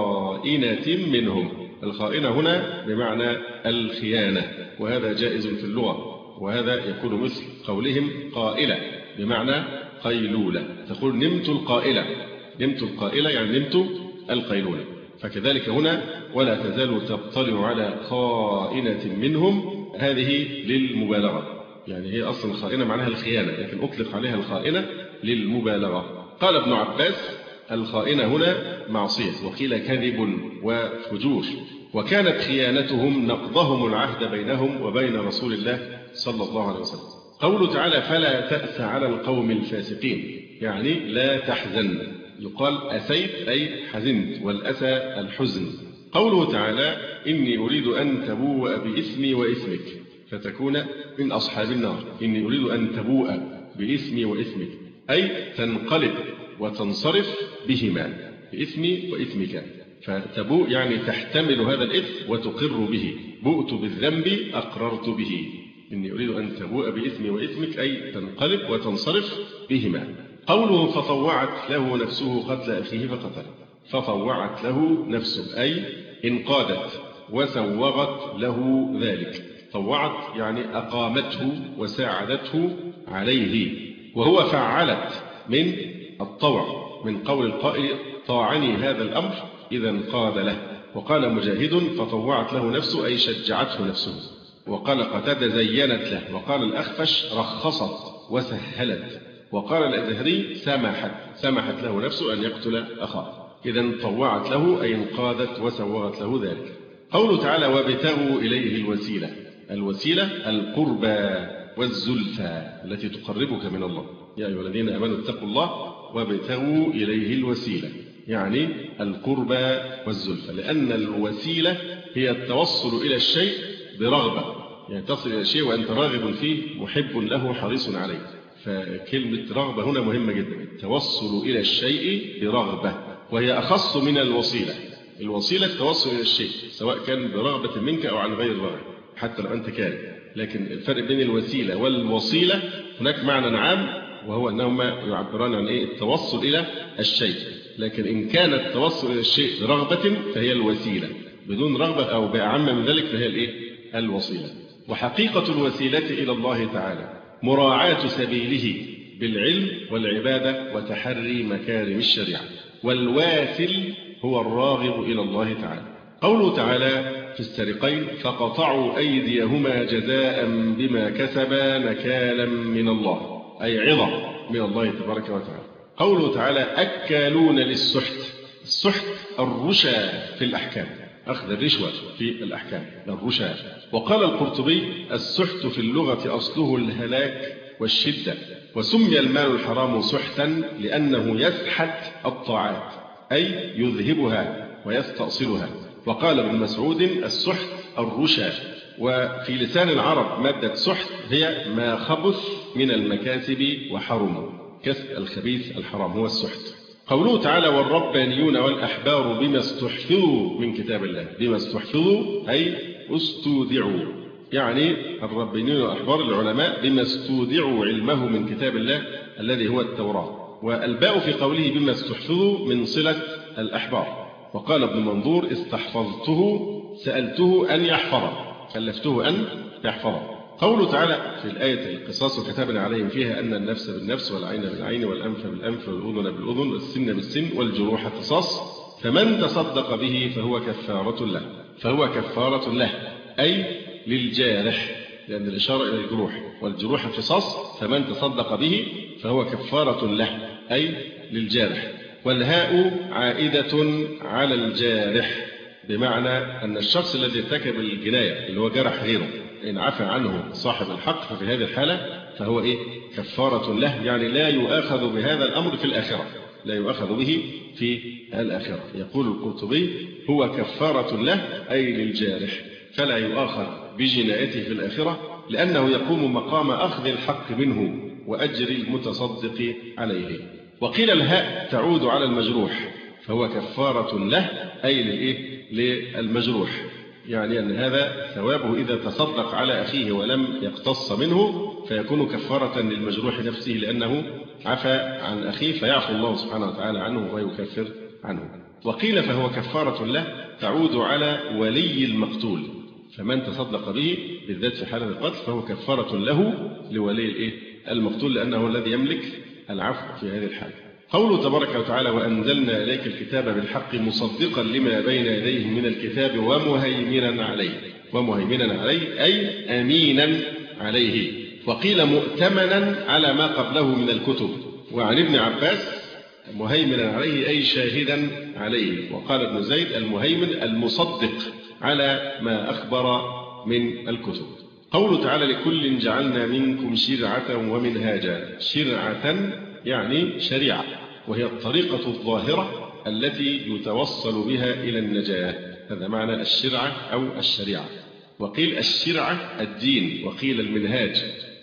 خائنة منهم، الخائنة هنا بمعنى الخيانة، وهذا جائز في اللغة، وهذا يكون مثل قولهم قائلة بمعنى قيلولة، تقول نمت القائلة، نمت القائلة يعني نمت القيلولة. فكذلك هنا ولا تزال تطلع على خائنة منهم، هذه للمبالغة، يعني هي أصلا الخائنة معناها الخيانة، لكن أطلق عليها الخائنة للمبالغة. قال ابن عباس الخائنة هنا معصية، وقيل كذب وفجور، وكانت خيانتهم نقضهم العهد بينهم وبين رسول الله صلى الله عليه وسلم. قوله تعالى فلا تأس على القوم الفاسقين، يعني لا تحزن. يقال أسيت أي حزنت، والأسى الحزن. قوله تعالى إني أريد أن تبوء بإثمي وإثمك فتكون من أصحاب النار. إني أريد أن تبوء بإثمي وإثمك أي تنقلب وتنصرف بهما، بإثمي وإثمك. فتبوء يعني تحتمل هذا الإثم وتقر به. بؤت بالذنب أقررت به. إني أريد أن تبوء بإثمي وإثمك أي تنقلب وتنصرف بهما. قوله فطوعت له نفسه قتل أخيه فقتله. فطوعت له نفسه أي انقادت وسوغت له ذلك. طوعت يعني أقامته وساعدته عليه، وهو فعلت من الطوع، من قول القائل طاعني هذا الأمر إذا انقاد له. وقال مجاهد فطوعت له نفسه أي شجعته نفسه. وقال قتادة زينت له. وقال الأخفش رخصت وسهلت. وقال الأزهري سمحت سمحت له نفسه أن يقتل أخاه. إذا طوعت له أي انقادت وسوغت له ذلك. قوله تعالى وابتغوا إليه الوسيلة. الوسيلة القربى والزلفى التي تقربك من الله. يا أيها الذين آمنوا اتقوا الله وابتغوا إليه الوسيلة، يعني القربى والزلفى، لأن الوسيلة هي التوصل إلى الشيء برغبة، يعني تصل إلى الشيء وأنت راغب فيه محب له حريص عليه. فكلمة رغبة هنا مهمة جدا، التوصل إلى الشيء برغبة، وهي أخص من الوسيلة. الوسيلة التوصل إلى الشيء سواء كان برغبة منك أو عن غير رغبة حتى لو أنت كاره. لكن الفرق بين الوسيلة والوصيلة هناك معنى عام، وهو أنهما يعبران عن إيه؟ التوصل إلى الشيء. لكن إن كان التوصل إلى الشيء برغبة فهي الوسيلة، بدون رغبة أو بأعم من ذلك فهي الإيه؟ الوسيلة. وحقيقة الوسيلة إلى الله تعالى مراعاة سبيله بالعلم والعبادة وتحري مكارم الشريعة. والواسل هو الراغب إلى الله تعالى. قوله تعالى في السرقين فقطعوا أيديهما جزاء بما كسبا نكالا من الله، أي عظة من الله تبارك وتعالى. قوله تعالى أكالون للسحت. السحت الرشا في الأحكام، أخذ الرشوة في الأحكام، الرشا. وقال القرطبي السحت في اللغة أصله الهلاك والشدة، وسمي المال الحرام سحتا لأنه يسحت الطاعات أي يذهبها ويستأصلها. وقال ابن مسعود السحت الرشا. وفي لسان العرب مادة سحت هي ما خبث من المكاسب وحرم، كسب الخبيث الحرام هو السحت. قوله تعالى والربانيون والأحبار بما استحفظوا من كتاب الله. بما استحفظوا أي استودعوا، يعني الربانيون والأحبار العلماء بما استودعوا علمه من كتاب الله الذي هو التوراة. والباء في قوله بما استحفظوا من صلة الأحبار. وقال ابن منظور استحفظته سألته أن يحفظه، كلفته أن يحفظه. قوله تعالى في الآية القصاص وكتبنا عليهم فيها أن النفس بالنفس والعين بالعين والأنف بالأنف والأذن بالأذن والسن بالسن والجروح قصاص، فمن تصدق به فهو كفارة له. فهو كفارة له أي للجارح، لأن الإشارة إلى الجروح، والجروح قصاص، فمن تصدق به فهو كفارة له أي للجارح. والهاء عائدة على الجارح، بمعنى أن الشخص الذي ارتكب الجناية اللي هو جرح غيره إن عفى عنه صاحب الحق ففي هذه الحالة فهو إيه؟ كفارة له، يعني لا يؤاخذ بهذا الأمر في الآخرة، لا يؤاخذ به في الآخرة. يقول القرطبي هو كفارة له أي للجارح، فلا يؤاخذ بجنايته في الآخرة لأنه يقوم مقام أخذ الحق منه وأجر المتصدق عليه. وقيل الهاء تعود على المجروح، فهو كفارة له أي للإيه؟ للمجروح، يعني أن هذا ثوابه إذا تصدق على أخيه ولم يقتص منه فيكون كفارة للمجروح نفسه لأنه عفى عن أخيه فيعفو الله سبحانه وتعالى عنه ويكفر عنه. وقيل فهو كفارة له تعود على ولي المقتول، فمن تصدق به بالذات في حالة القتل فهو كفارة له لولي الإيه؟ المقتول، لأنه الذي يملك العفو في هذه الحالة. قوله تبارك وتعالى وأنزلنا إليك الكتاب بالحق مصدقا لما بين يديه من الكتاب ومهيمنا عليه. ومهيمنا عليه أي أمينا عليه. وقيل مؤتمنا على ما قبله من الكتب. وعن ابن عباس مهيمنا عليه أي شاهدا عليه. وقال ابن زيد المهيمن المصدق على ما أخبر من الكتب. قوله تعالى لكل جعلنا منكم شرعة ومنهاجا. شرعة يعني شريعة، وهي الطريقة الظاهرة التي يتوصل بها إلى النجاة. هذا معنى الشرعة أو الشريعة. وقيل الشرعة الدين، وقيل المنهاج،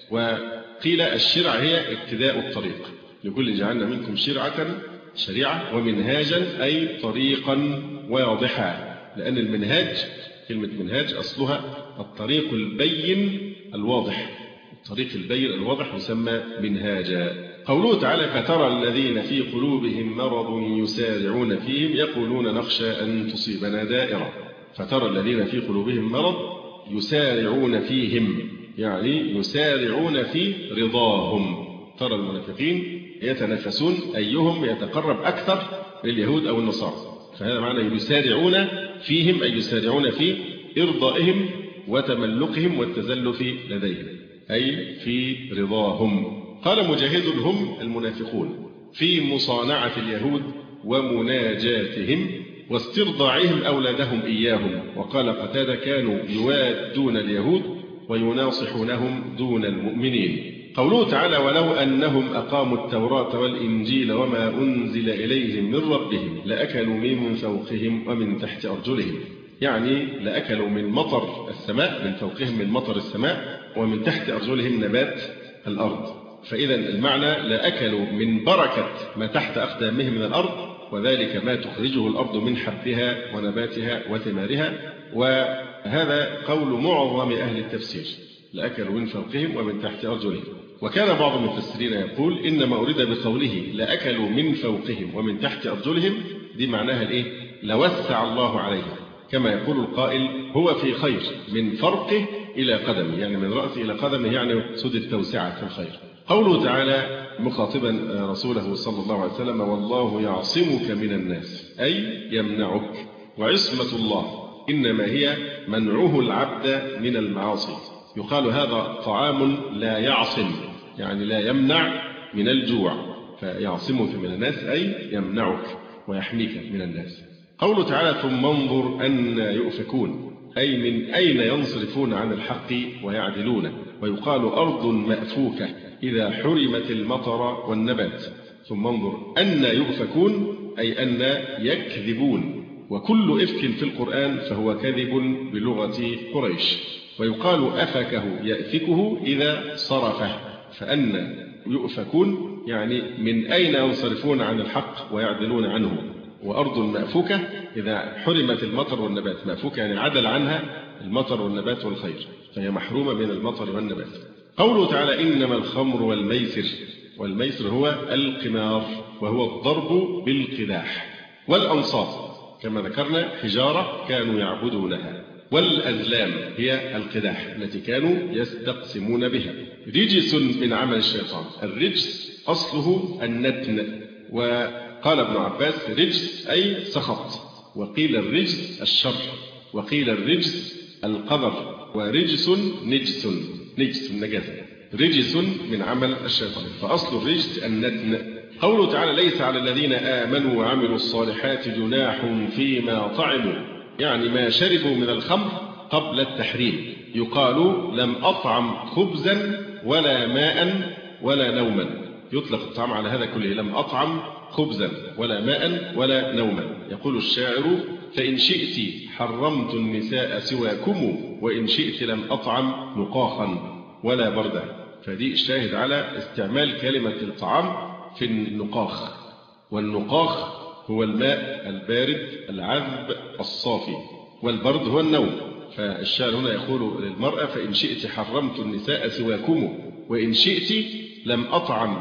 وقيل الشرعة هي ابتداء الطريق. لكل جعلنا منكم شرعة شريعة ومنهاجا أي طريقا واضحا، لأن المنهاج كلمة منهاج أصلها الطريق البين الواضح، الطريق البين الواضح يسمى منهاجا. قوله تعالى فترى الذين في قلوبهم مرض يسارعون فيهم يقولون نخشى أن تصيبنا دائرة. فترى الذين في قلوبهم مرض يسارعون فيهم، يعني يسارعون في رضاهم. ترى المنافقين يتنافسون أيهم يتقرب أكثر لليهود أو النصارى، فهذا معنى يسارعون فيهم أي يسارعون في إرضائهم وتملقهم والتزلف لديهم، أي في رضاهم. قال مجاهد هم المنافقون في مصانعة اليهود ومناجاتهم واسترضاعهم أولادهم إياهم. وقال قتادة كانوا يوادون اليهود ويناصحونهم دون المؤمنين. قوله تعالى ولو أنهم أقاموا التوراة والإنجيل وما أنزل إليهم من ربهم لأكلوا من فوقهم ومن تحت أرجلهم، يعني لأكلوا من مطر السماء، من فوقهم من مطر السماء، ومن تحت أرجلهم نبات الأرض. فإذا المعنى لأكلوا من بركة ما تحت أقدامهم من الأرض، وذلك ما تخرجه الأرض من حبها ونباتها وثمارها. وهذا قول معظم أهل التفسير، لأكلوا من فوقهم ومن تحت أرجلهم. وكان بعض المفسرين يقول إنما أريد بقوله لأكلوا من فوقهم ومن تحت أرجلهم دي معناها الإيه؟ لوسع الله عليهم، كما يقول القائل هو في خير من فرقه إلى قدمه، يعني من رأسه إلى قدمه، يعني سد التوسعة في الخير. قوله تعالى مخاطبا رسوله صلى الله عليه وسلم والله يعصمك من الناس، أي يمنعك. وعصمة الله إنما هي منعه العبد من المعاصي. يقال هذا طعام لا يعصم، يعني لا يمنع من الجوع، فيعصمك من الناس أي يمنعك ويحميك من الناس. قوله تعالى ثم انظر أن يؤفكون، أي من أين ينصرفون عن الحق ويعدلون. ويقال أرض مأفوكة إذا حرمت المطر والنبات. ثم انظر أن يؤفكون أي أن يكذبون، وكل إفك في القرآن فهو كذب بلغة قريش. ويقال أفكه يأفكه إذا صرفه، فأن يؤفكون يعني من أين ينصرفون عن الحق ويعدلون عنه. وأرض مأفوكة إذا حرمت المطر والنبات، مأفوكة يعني عدل عنها المطر والنبات والخير، فهي محرومة من المطر والنبات. قوله تعالى إنما الخمر والميسر، والميسر هو القمار وهو الضرب بالقداح. والأنصاب كما ذكرنا حجارة كانوا يعبدونها. والأزلام هي القداح التي كانوا يستقسمون بها. رجس من عمل الشيطان، الرجس أصله النتن. وقال ابن عباس رجس أي سخط، وقيل الرجس الشر، وقيل الرجس القذر، ورجس نجس، نجس النجاسة، رجس من عمل الشيطان، فأصل الرجس النتن. قوله تعالى ليس على الذين آمنوا وعملوا الصالحات جناح فيما طعموا، يعني ما شربوا من الخمر قبل التحريم. يقال لم أطعم خبزا ولا ماء ولا نوما، يطلق الطعام على هذا كله، لم أطعم خبزا ولا ماء ولا نوما. يقول الشاعر فإن شئت حرمت النساء سواكم وإن شئت لم أطعم نقاخا ولا بردا. فدي الشاهد على استعمال كلمة الطعام في النقاخ، والنقاخ هو الماء البارد العذب الصافي، والبرد هو النوم. فالشاعر هنا يقول للمرأة فإن شئت حرمت النساء سواكم وإن شئت لم أطعم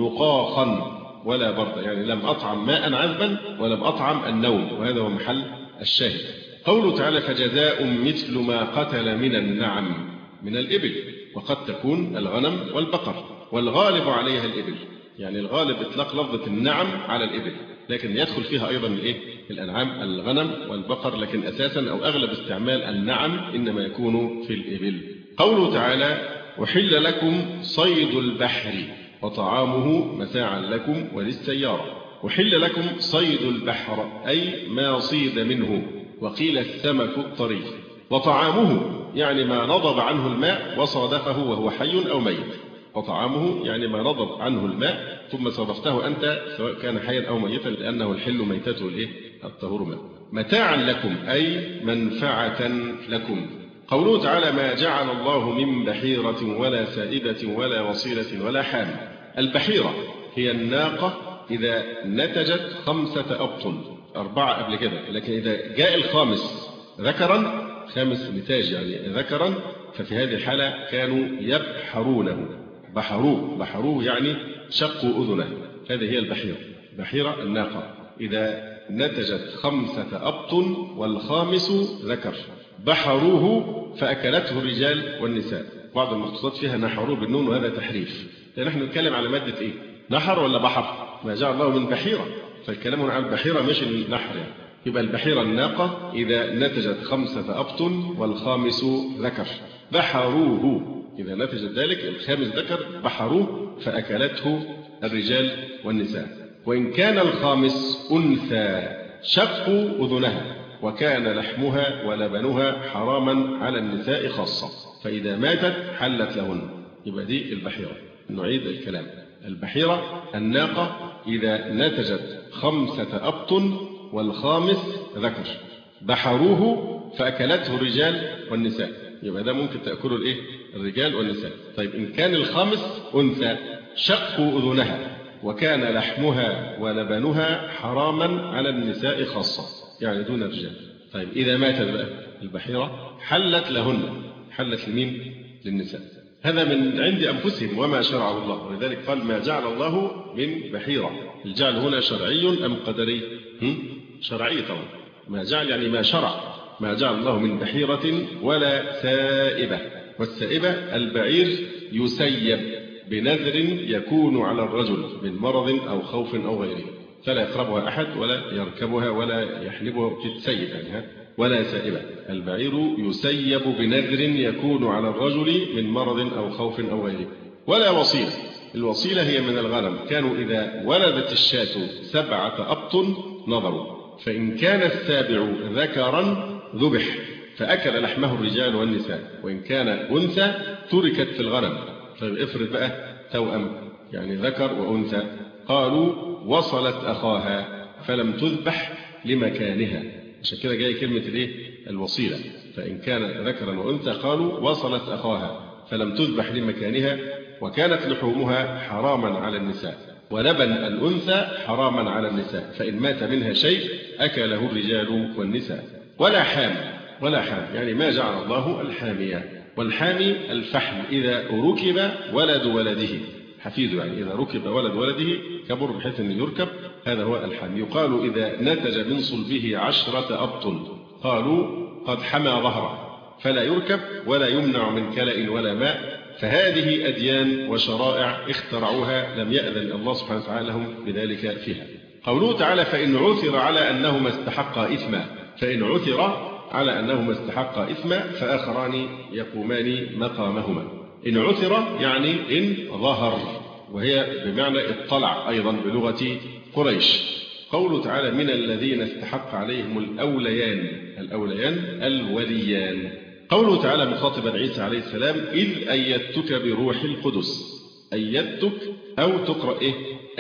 نقاخا ولا بردا، يعني لم أطعم ماء عذبا ولم أطعم النوم، وهذا هو محل الشاهد. قوله تعالى فجزاء مثل ما قتل من النعم، من الإبل، وقد تكون الغنم والبقر، والغالب عليها الإبل، يعني الغالب إطلاق لفظة النعم على الإبل، لكن يدخل فيها أيضا الإيه؟ الأنعام، الغنم والبقر، لكن أساسا أو أغلب استعمال النعم إنما يكون في الإبل. قوله تعالى وحل لكم صيد البحر وطعامه متاعا لكم وللسيارة. وحل لكم صيد البحر أي ما صيد منه، وقيل السمك الطري. وطعامه يعني ما نضب عنه الماء وصادفه وهو حي أو ميت. وطعامه يعني ما نضب عنه الماء ثم صرفته أنت سواء كان حيا أو ميتا لأنه الحل ميتته الإيه؟ الطهور منه. متاعا لكم أي منفعة لكم. قوله تعالى ما جعل الله من بحيرة ولا سائبة ولا وصيلة ولا حام. البحيرة هي الناقة إذا نتجت خمسة أبطن، أربعة قبل كده، لكن إذا جاء الخامس ذكرا، خامس نتاج يعني ذكرا، ففي هذه الحالة كانوا يبحرونه. بحروه بحروه يعني شقوا أذنه. هذه هي البحيرة. بحيرة الناقة إذا نتجت خمسة أبطن والخامس ذكر، بحروه فأكلته الرجال والنساء. بعض المخطوطات فيها نحروه بالنون وهذا تحريف، لأن نحن نتكلم على مادة إيه؟ نحر ولا بحر؟ ما جعل الله من بحيرة، فالكلام عن البحيرة مش النحر يعني. يبقى البحيرة الناقة إذا نتجت خمسة أبطن والخامس ذكر، بحروه إذا نتجت ذلك الخامس ذكر بحروه فأكلته الرجال والنساء. وإن كان الخامس أنثى شقوا أذنها وكان لحمها ولبنها حراما على النساء خاصة، فإذا ماتت حلت لهن. يبقى دي البحيرة. نعيد الكلام. البحيرة الناقة إذا نتجت خمسة أبطن والخامس ذكر، بحروه فأكلته الرجال والنساء. يبقى ده ممكن تأكله الإيه؟ الرجال والنساء. طيب إن كان الخامس أنثى شقوا أذنها وكان لحمها ولبنها حراما على النساء خاصة، يعني دون الرجال. طيب إذا ماتت بقى البحيرة حلت لهن. حلت لمين؟ للنساء. هذا من عند أنفسهم وما شرعه الله، ولذلك قال ما جعل الله من بحيرة. الجعل هنا شرعي أم قدري؟ شرعي طبعا. ما جعل يعني ما شرع. ما جعل الله من بحيرة ولا سائبة. والسائبة البعير يسيب بنذر يكون على الرجل من مرض أو خوف أو غيره، فلا يقربها أحد ولا يركبها ولا يحلبها تتسيب يعني. ولا سائبة البعير يسيب بنذر يكون على الرجل من مرض أو خوف أو غيره. ولا وصيلة. الوصيلة هي من الغنم، كانوا إذا ولدت الشاة سبعة أبطن نظروا، فإن كان السابع ذكرا ذبح فأكل لحمه الرجال والنساء، وإن كان أنثى تركت في الغنم. طيب افرض بقى توأم يعني ذكر وأنثى، قالوا وصلت أخاها فلم تذبح لمكانها. عشان كده جاي كلمة الايه؟ الوصيلة. فإن كان ذكرا وأنثى قالوا وصلت أخاها فلم تذبح لمكانها وكانت لحومها حراما على النساء، ولبن الأنثى حراما على النساء، فإن مات منها شيء أكله الرجال والنساء. ولا حام. ولا حام يعني ما جعل الله الحامية. والحامي الفحم إذا ركب ولد ولده، حفيده يعني إذا ركب ولد ولده كبر بحيث أن يركب، هذا هو الحامي. يقال إذا نتج من صلبه عشرة أبطن قالوا قد حمى ظهره، فلا يركب ولا يمنع من كلأ ولا ماء. فهذه أديان وشرائع اخترعوها لم يأذن الله سبحانه وتعالى لهم بذلك فيها. قوله تعالى فإن عثر على أنهما استحقا إثما. فإن عثر على أنهما استحقا إثما فآخران يقومان مقامهما. إن عثر يعني إن ظهر، وهي بمعنى اطلع أيضا بلغة قريش. قوله تعالى من الذين استحق عليهم الأوليان. الأوليان الوليان. قوله تعالى مخاطبا عيسى عليه السلام إذ أيدتك بروح القدس. أيدتك أو تقرأ إيه؟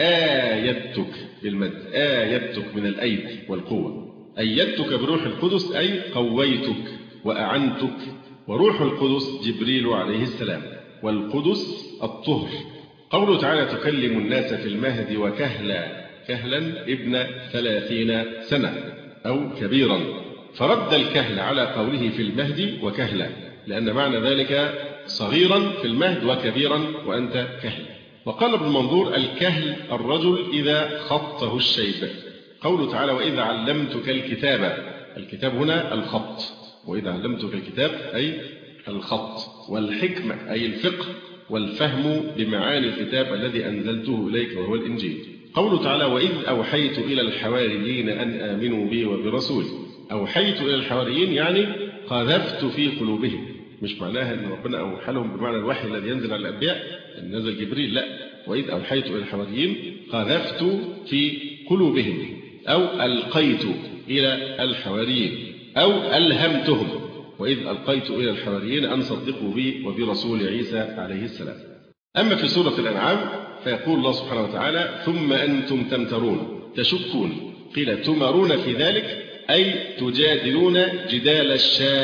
آيدتك بالمد. آيدتك من الأيد والقوة. أيدتك بروح القدس أي قويتك وأعنتك. وروح القدس جبريل عليه السلام، والقدس الطهر. قوله تعالى تكلم الناس في المهد وكهلا. كهلا ابن ثلاثين سنة أو كبيرا، فرد الكهل على قوله في المهد وكهلا، لأن معنى ذلك صغيرا في المهد وكبيرا وأنت كهل. وقال ابن منظور الكهل الرجل إذا خطه الشيب. قوله تعالى وإذا علمتك الكتاب. الكتاب هنا الخط، وإذا علمتك الكتاب أي الخط، والحكمة أي الفقه والفهم بمعاني الكتاب الذي أنزلته إليك وهو الإنجيل. قوله تعالى وإذ أوحيت إلى الحواريين أن آمنوا بي وبرسولي. أوحيت إلى الحواريين يعني قذفت في قلوبهم، مش معناها أن ربنا أوحى لهم بمعنى الوحي الذي ينزل على الأنبياء أن نزل جبريل، لا. وإذ أوحيت إلى الحواريين قذفت في قلوبهم، أو ألقيت إلى الحواريين، أو ألهمتهم. وإذ ألقيت إلى الحواريين أن صدقوا بي وبرسول عيسى عليه السلام. أما في سورة الأنعام فيقول الله سبحانه وتعالى ثم أنتم تمترون تشكون، قيل تمرون في ذلك أي تجادلون جدال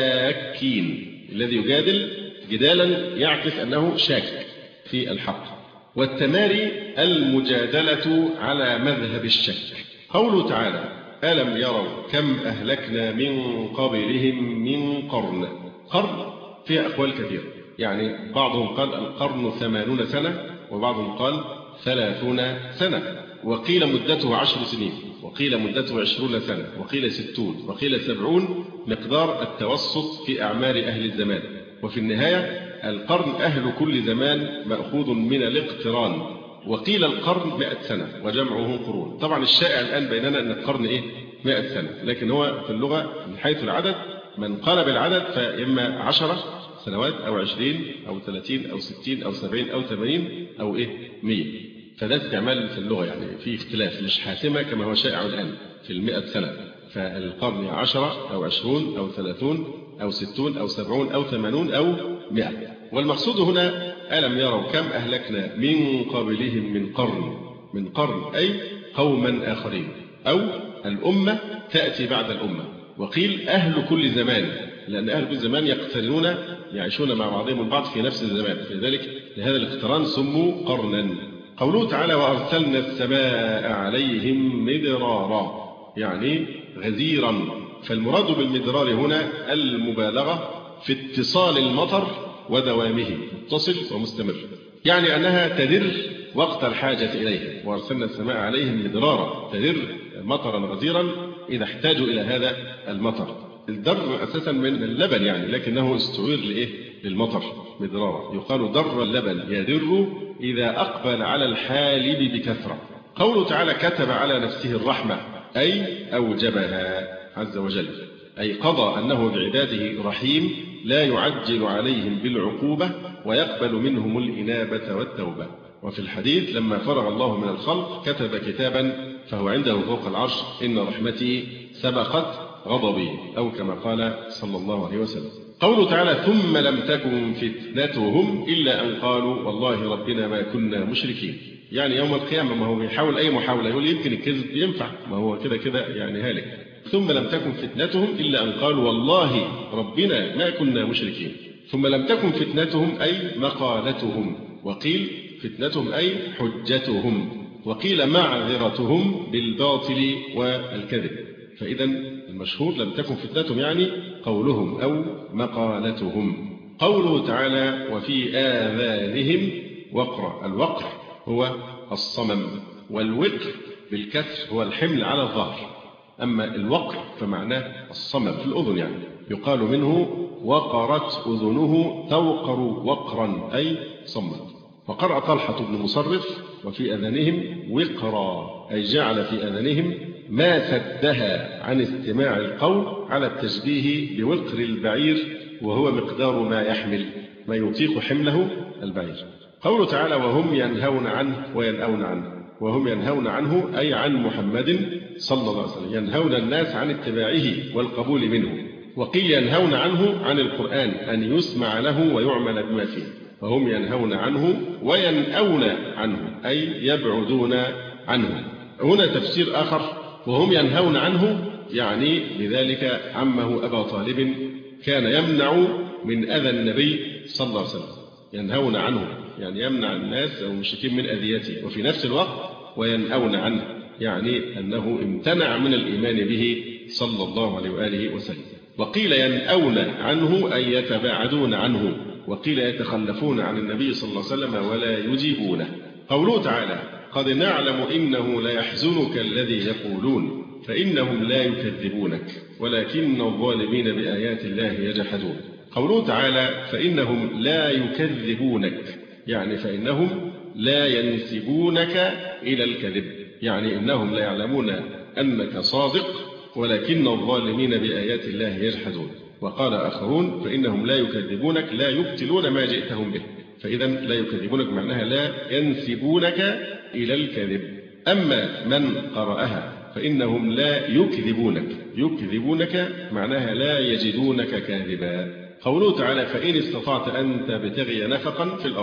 الشاكين، الذي يجادل جدالا يعكس أنه شاك في الحق. والتماري المجادلة على مذهب الشك. قوله تعالى ألم يروا كم أهلكنا من قبلهم من قرن. قرن فيها أقوال كثيرة، يعني بعضهم قال القرن ثمانون سنة، وبعضهم قال ثلاثون سنة، وقيل مدته عشر سنين، وقيل مدته عشرون سنة، وقيل ستون، وقيل سبعون، مقدار التوسط في أعمار أهل الزمان. وفي النهاية القرن أهل كل زمان مأخوذ من الاقتران. وقيل القرن مئة سنة وجمعه قرون. طبعا الشائع الآن بيننا أن القرن إيه؟ مئة سنة، لكن هو في اللغة من حيث العدد من قال بالعدد فإما عشرة سنوات أو عشرين أو ثلاثين أو ستين أو سبعين أو ثمانين أو إيه مية. فده استعمال في اللغة، يعني في اختلاف مش حاسمة كما هو شائع الآن في المئة سنة. فالقرن عشرة أو عشرون أو ثلاثون أو ستون أو سبعون أو ثمانون أو مئة. والمقصود هنا ألم يروا كم أهلكنا من قبلهم من قرن. من قرن أي قوما آخرين، أو الأمة تأتي بعد الأمة. وقيل أهل كل زمان، لأن أهل كل زمان يقترنون يعيشون مع بعضهم البعض في نفس الزمان، فلذلك لهذا الاقتران سموا قرنا. قوله تعالى وأرسلنا السماء عليهم مدرارا، يعني غزيرا. فالمراد بالمدرار هنا المبالغة في اتصال المطر ودوامه، متصل ومستمر، يعني أنها تدر وقت الحاجة إليه. وأرسلنا السماء عليهم مدرارا، تدر مطرا غزيرا إذا احتاجوا إلى هذا المطر. الدر أساسا من اللبن يعني، لكنه استعير لإيه؟ للمطر مدرارا. يقال در اللبن يدر إذا أقبل على الحالب بكثرة. قوله تعالى كتب على نفسه الرحمة أي أوجبها عز وجل، أي قضى أنه بعباده رحيم لا يعجل عليهم بالعقوبة ويقبل منهم الإنابة والتوبة. وفي الحديث لما فرغ الله من الخلق كتب كتابا فهو عنده فوق العرش إن رحمتي سبقت غضبي، أو كما قال صلى الله عليه وسلم. قوله تعالى ثم لم تكن فتنتهم إلا أن قالوا والله ربنا ما كنا مشركين، يعني يوم القيامة ما هو بيحاول أي محاولة يقول يمكن الكذب ينفع، ما هو كده كده يعني هالك. ثم لم تكن فتنتهم إلا أن قالوا والله ربنا ما كنا مشركين. ثم لم تكن فتنتهم أي مقالتهم، وقيل فتنتهم أي حجتهم، وقيل معذرتهم بالباطل والكذب. فإذا المشهور لم تكن فتنتهم يعني قولهم أو مقالتهم. قوله تعالى وفي آذانهم وقر. الوقر هو الصمم، والوقر بالكسر هو الحمل على الظهر. أما الوقر فمعناه الصمم في الأذن، يعني يقال منه وقرت أذنه توقر وقرا أي صمت. وقرأ طلحة بن مصرف وفي أذانهم وقرا أي جعل في أذانهم ما سدها عن استماع القول، على التشبيه بوقر البعير وهو مقدار ما يحمل، ما يطيق حمله البعير. قوله تعالى وهم ينهون عنه وينأون عنه. وهم ينهون عنه أي عن محمد صلى الله عليه وسلم، ينهون الناس عن اتباعه والقبول منه. وقيل ينهون عنه عن القرآن أن يسمع له ويعمل بما فيه، فهم ينهون عنه وينأون عنه أي يبعدون عنه. هنا تفسير آخر وهم ينهون عنه يعني لذلك عمه أبا طالب كان يمنع من أذى النبي صلى الله عليه وسلم. ينهون عنه يعني يمنع الناس أو المشركين من أذيته، وفي نفس الوقت وينأون عنه يعني أنه امتنع من الإيمان به صلى الله عليه وآله وسلم. وقيل ينأون عنه أي يتباعدون عنه، وقيل يتخلفون عن النبي صلى الله عليه وسلم ولا يجيبونه. قوله تعالى قد نعلم إنه ليحزنك الذي يقولون فإنهم لا يكذبونك ولكن الظالمين بآيات الله يجحدون. قوله تعالى فإنهم لا يكذبونك يعني فإنهم لا ينسبونك إلى الكذب، يعني إنهم لا يعلمون أنك صادق ولكن الظالمين بآيات الله يجحدون. وقال آخرون فإنهم لا يكذبونك لا يبطلون ما جئتهم به، فإذا لا يكذبونك معناها لا ينسبونك إلى الكذب. أما من قرأها فإنهم لا يكذبونك يكذبونك معناها لا يجدونك كاذبا. قوله تعالى فإن استطعت أن تبتغي نفقا في الأرض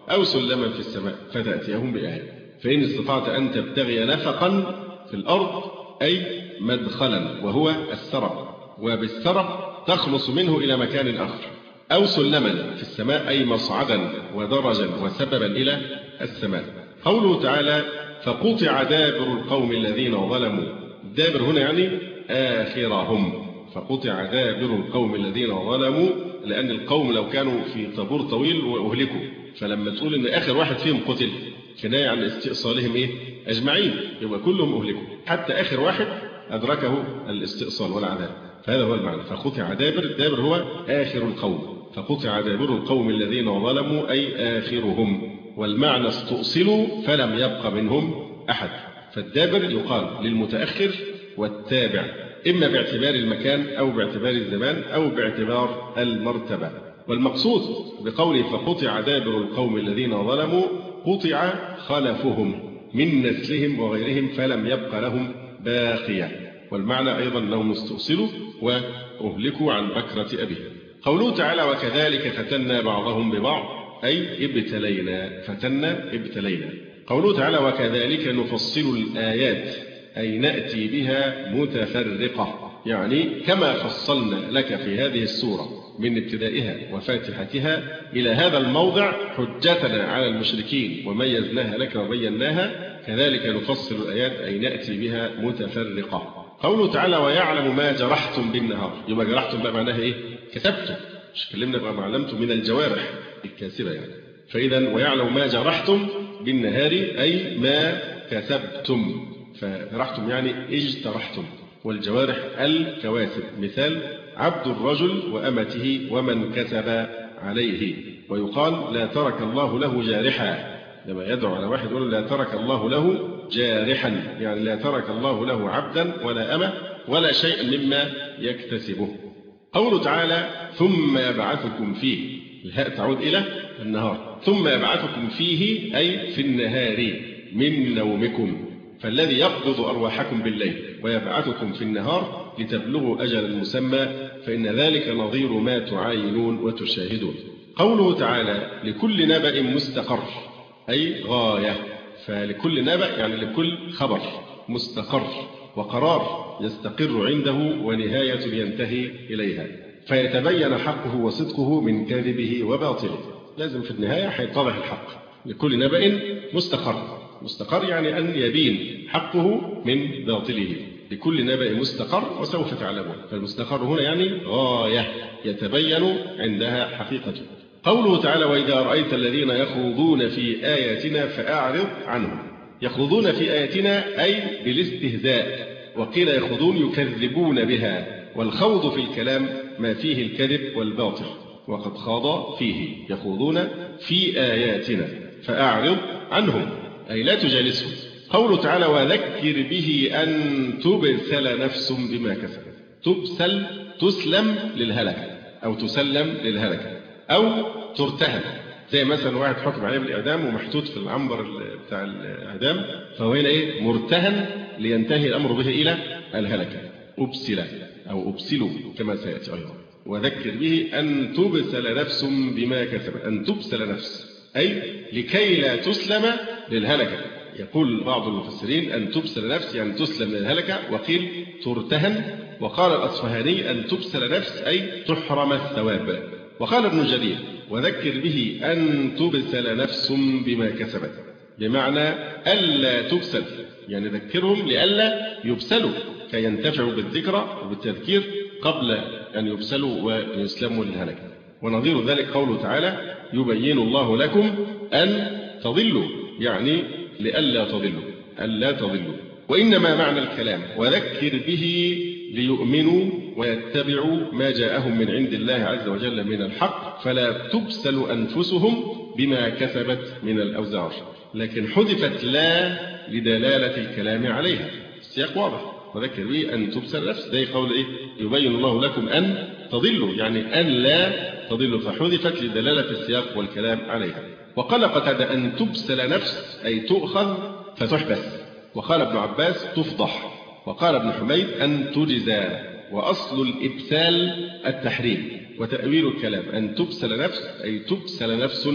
أو سلما في السماء فتأتيهم بآية. فإن استطعت أن تبتغي نفقا في الأرض أي مدخلا وهو السرب، وبالسرب تخلص منه إلى مكان آخر، أو سلما في السماء أي مصعدا ودرجا وسببا إلى السماء. قوله تعالى فقطع دابر القوم الذين ظلموا، دابر هنا يعني آخرهم، فقطع دابر القوم الذين ظلموا، لأن القوم لو كانوا في طابور طويل وأهلكوا، فلما تقول إن آخر واحد فيهم قتل كناية عن استئصالهم إيه؟ أجمعين، يبقى كلهم أهلكوا حتى آخر واحد أدركه الاستئصال والعذاب. فهذا هو المعنى، فقطع دابر، دابر هو آخر القوم، فقطع دابر القوم الذين ظلموا أي آخرهم. والمعنى استؤصلوا فلم يبق منهم أحد. فالدابر يقال للمتأخر والتابع، إما باعتبار المكان أو باعتبار الزمان أو باعتبار المرتبة. والمقصود بقوله فقطع دابر القوم الذين ظلموا قطع خلفهم من نسلهم وغيرهم فلم يبق لهم باقية. والمعنى أيضا لهم استؤصلوا وأهلكوا عن بكرة أبيهم. قوله تعالى وكذلك فتنا بعضهم ببعض أي ابتلينا، فتنا ابتلينا. قوله تعالى وكذلك نفصل الآيات أي نأتي بها متفرقة، يعني كما فصلنا لك في هذه السورة من ابتدائها وفاتحتها إلى هذا الموضع حجتنا على المشركين وميزناها لك وبيناها، كذلك نفصل الآيات أي نأتي بها متفرقة. قوله تعالى ويعلم ما جرحتم بالنهار، يبقى جرحتم بقى معناها إيه؟ كسبتم، مش كلمنا بقى ما علمتم من الجوارح الكاسبة يعني. فإذا ويعلم ما جرحتم بالنهار أي ما كسبتم، فجرحتم يعني اجترحتم، والجوارح الكواسب، مثال عبد الرجل وأمته ومن كسب عليه. ويقال لا ترك الله له جارحا، لما يدعو على واحد يقول لا ترك الله له جارحا، يعني لا ترك الله له عبدا ولا أمة ولا شيء مما يكتسبه. قوله تعالى ثم يبعثكم فيه، الهاء تعود إلى النهار، ثم يبعثكم فيه أي في النهار من نومكم، فالذي يقبض أرواحكم بالليل ويبعثكم في النهار لتبلغوا أجل المسمى، فإن ذلك نظير ما تعاينون وتشاهدون. قوله تعالى لكل نبأ مستقر أي غاية، فلكل نبأ يعني لكل خبر مستقر وقرار يستقر عنده ونهاية ينتهي إليها، فيتبين حقه وصدقه من كذبه وباطله. لازم في النهاية هيتضح الحق. لكل نبأ مستقر، مستقر يعني أن يبين حقه من باطله. لكل نبأ مستقر وسوف تعلمون، فالمستقر هنا يعني غاية يتبين عندها حقيقته. قوله تعالى وإذا رأيت الذين يخوضون في آياتنا فأعرض عنهم، يخوضون في آياتنا أي بالاستهزاء، وقيل يخوضون يكذبون بها، والخوض في الكلام ما فيه الكذب والباطل، وقد خاض فيه، يخوضون في آياتنا فأعرض عنهم أي لا تجالسهم. قوله تعالى وذكر به أن تبسل نفس بما كسبت، تبسل تسلم للهلكة أو تسلم للهلكة أو ترتهن، زي مثلا واحد حكم عليه بالإعدام ومحطوط في العنبر بتاع الإعدام، فهو هنا إيه مرتهن لينتهي الأمر به إلى الهلكة، أبسل أو أبسلوا كما سيأتي أيضا. وذكر به أن تبسل نفس بما كسبت، أن تبسل نفس أي لكي لا تسلم للهلكة. يقول بعض المفسرين أن تبسل نفس يعني تسلم للهلكة، وقيل ترتهن، وقال الأصفهاني أن تبسل نفس أي تحرم الثواب. وقال ابن جرير وذكر به أن تبسل نفس بما كسبت، بمعنى ألا تبسل، يعني ذكرهم لألا يبسلوا كي ينتفعوا بالذكرى وبالتذكير قبل أن يبسلوا ويسلموا للهلكة. ونظير ذلك قوله تعالى يبين الله لكم أن تضلوا، يعني لألا تضلوا، ألا تضلوا. وإنما معنى الكلام وذكر به ليؤمنوا ويتبعوا ما جاءهم من عند الله عز وجل من الحق، فلا تبسل أنفسهم بما كسبت من الأوزار، لكن حذفت لا لدلالة الكلام عليها، السياق واضح. وذكر به أن تبسل نفس، ده قول إيه يبين الله لكم أن تضلوا، يعني أن لا تضلوا، فحذفت لدلالة السياق والكلام عليها. وقال قتادة أن تبسل نفس أي تؤخذ فتحبس، وقال ابن عباس تفضح، وقال ابن حميد أن تجزى. وأصل الإبسال التحريم، وتأويل الكلام أن تبسل نفس أي تبسل نفس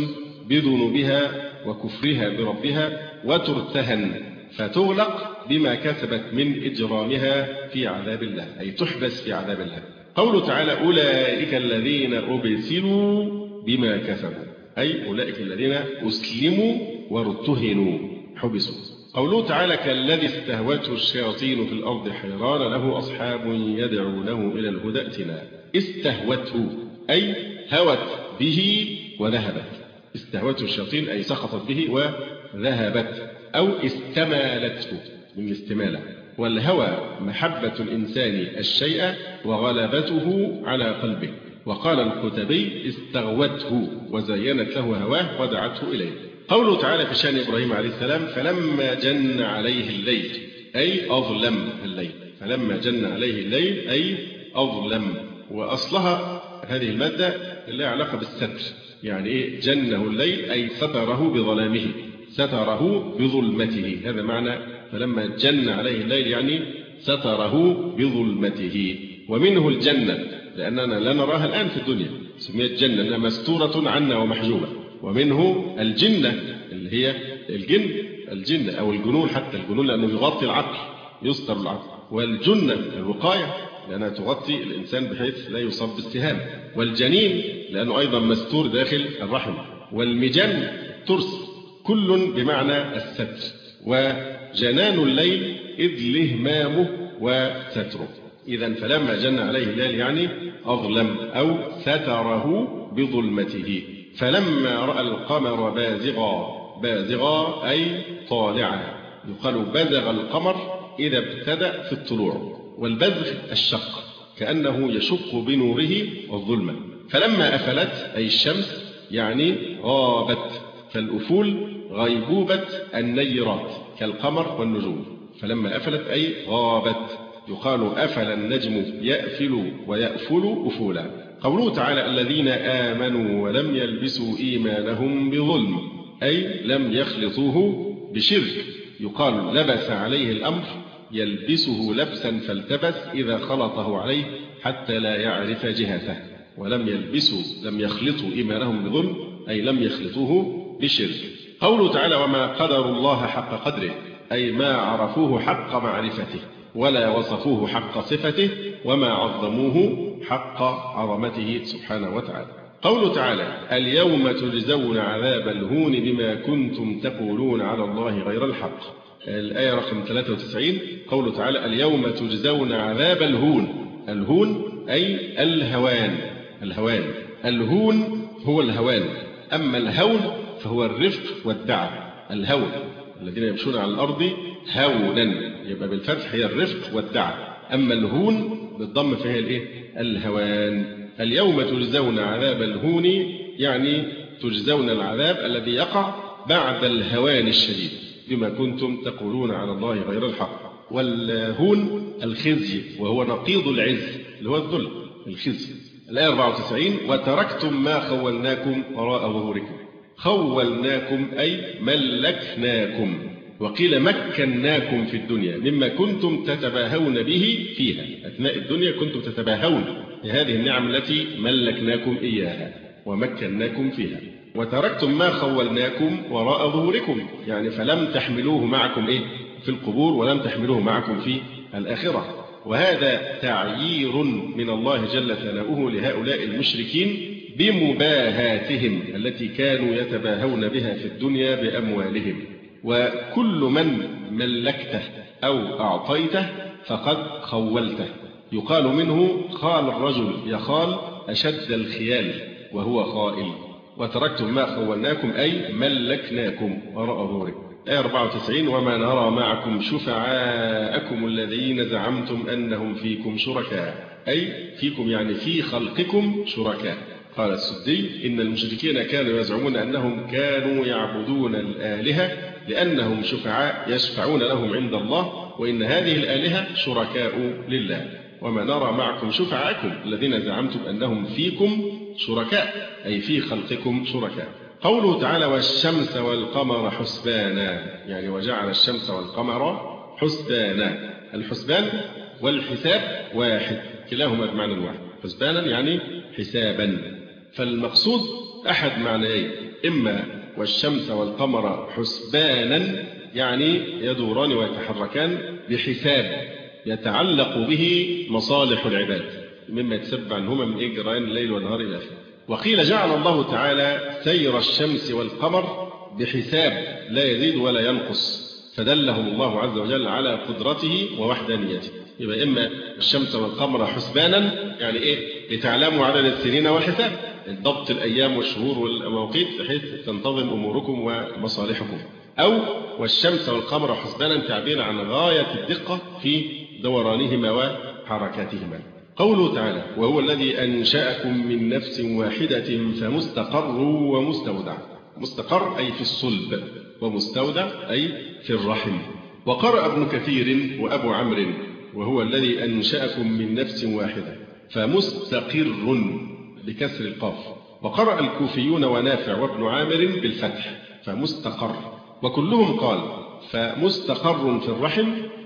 بذنوبها وكفرها بربها وترتهن فتغلق بما كسبت من إجرامها في عذاب الله، أي تحبس في عذاب الله. قوله تعالى أولئك الذين أبسلوا بما كسبوا، أي أولئك الذين أسلموا وارتهنوا حبسوا. قوله تعالى كالذي استهوته الشياطين في الأرض حيران له أصحاب يدعونه إلى الهدى ائتنا. استهوته أي هوت به وذهبت، استهوته الشياطين أي سقطت به وذهبت، أو استمالته من الاستمالة. والهوى محبة الإنسان الشيء وغلبته على قلبه. وقال الكتبي استغوته وزينت له هواه ودعته إليه. قوله تعالى في شأن إبراهيم عليه السلام فلما جن عليه الليل أي أظلم الليل، فلما جن عليه الليل أي أظلم. وأصلها هذه المادة لها علاقة بالستر، يعني إيه جنه الليل أي ستره بظلامه، ستره بظلمته، هذا معنى فلما جن عليه الليل يعني ستره بظلمته. ومنه الجنة لأننا لا نراها الآن في الدنيا، سميت جنة أنها مستورة عنا ومحجوبة. ومنه الجنة اللي هي الجن، الجن أو الجنون، حتى الجنون لأنه يغطي العقل، يستر العقل. والجنة الوقاية لأنها تغطي الإنسان بحيث لا يصاب بالسهام. والجنين لأنه أيضا مستور داخل الرحم. والمجن ترس، كل بمعنى الستر. وجنان الليل إذ لهمامه وستره. إذا فلما جن عليه الليل يعني أظلم أو ستره بظلمته. فلما رأى القمر بازغا، بازغا أي طالعا، يقال بزغ القمر إذا ابتدأ في الطلوع. والبزغ الشق كأنه يشق بنوره الظلمة. فلما أفلت أي الشمس يعني غابت، فالأفول غيبوبة النيرات كالقمر والنجوم. فلما أفلت أي غابت، يقال أفل النجم يأفل ويأفل أفولا. قوله تعالى الذين آمنوا ولم يلبسوا إيمانهم بظلم أي لم يخلطوه بشرك. يقال لبس عليه الأمر يلبسه لبسا فالتبس إذا خلطه عليه حتى لا يعرف جهته. ولم يلبسوا لم يخلطوا إيمانهم بظلم أي لم يخلطوه بشرك. قوله تعالى وما قدر الله حق قدره أي ما عرفوه حق معرفته ولا وصفوه حق صفته وما عظموه حق عظمته سبحانه وتعالى. قوله تعالى اليوم تجزون عذاب الهون بما كنتم تقولون على الله غير الحق. الآية رقم ثلاثة وتسعين. قوله تعالى اليوم تجزون عذاب الهون. الهون أي الهوان، الهوان الهون هو الهوان. أما الهون فهو الرفق والدعة. الهون الذين يمشون على الأرض هونا، يبقى بالفتح هي الرفق والدعة. أما الهون بالضم فهي الإيه؟ الهوان. اليوم تجزون عذاب الهون يعني تجزون العذاب الذي يقع بعد الهوان الشديد بما كنتم تقولون على الله غير الحق. والهون الخزي وهو نقيض العز اللي هو الذل، الخزي. الآية أربعة وتسعين وتركتم ما خولناكم وراء ظهوركم. خولناكم أي ملكناكم، وقيل مكناكم في الدنيا مما كنتم تتباهون به فيها. أثناء الدنيا كنتم تتباهون بهذه النعم التي ملكناكم إياها ومكناكم فيها. وتركتم ما خولناكم وراء ظهوركم يعني فلم تحملوه معكم إيه في القبور ولم تحملوه معكم في الآخرة. وهذا تعيير من الله جل ثناؤه لهؤلاء المشركين بمباهاتهم التي كانوا يتباهون بها في الدنيا بأموالهم. وكل من ملكته أو أعطيته فقد خولته. يقال منه خال الرجل يخال أشد الخيال وهو خائل. وتركتم ما خولناكم أي ملكناكم وراء ظهوركم. آية أربعة وتسعين وما نرى معكم شفعاءكم الذين زعمتم أنهم فيكم شركاء أي فيكم يعني في خلقكم شركاء. قال السدي إن المشركين كانوا يزعمون أنهم كانوا يعبدون الآلهة لأنهم شفعاء يشفعون لهم عند الله، وإن هذه الآلهة شركاء لله. وما نرى معكم شفعاءكم الذين زعمتم أنهم فيكم شركاء أي في خلقكم شركاء. قوله تعالى والشمس والقمر حسبانا يعني وجعل الشمس والقمر حسبانا. الحسبان والحساب واحد، كلاهما بمعنى واحد. حسبانا يعني حسابا. فالمقصود أحد معنيين، إما والشمس والقمر حسبانا يعني يدوران ويتحركان بحساب يتعلق به مصالح العباد مما يتسبب عنهما من إجران الليل والنهار إلى آخره. وقيل جعل الله تعالى سير الشمس والقمر بحساب لا يزيد ولا ينقص، فدلهم الله عز وجل على قدرته ووحدانيته. يبقى إما الشمس والقمر حسبانا يعني إيه؟ لتعلموا عدد السنين والحساب، ضبط الأيام والشهور والمواقيت بحيث تنتظم أموركم ومصالحكم، أو والشمس والقمر حسبانا تعبير عن غاية الدقة في دورانهما وحركاتهما. قوله تعالى: وهو الذي أنشأكم من نفس واحدة فمستقر ومستودع. مستقر أي في الصلب، ومستودع أي في الرحم. وقرأ ابن كثير وأبو عمرو: وهو الذي أنشأكم من نفس واحدة فمستقر بكسر القاف. وقرأ الكوفيون ونافع وابن عامر بالفتح فمستقر، وكلهم قال فمستقر في الرحم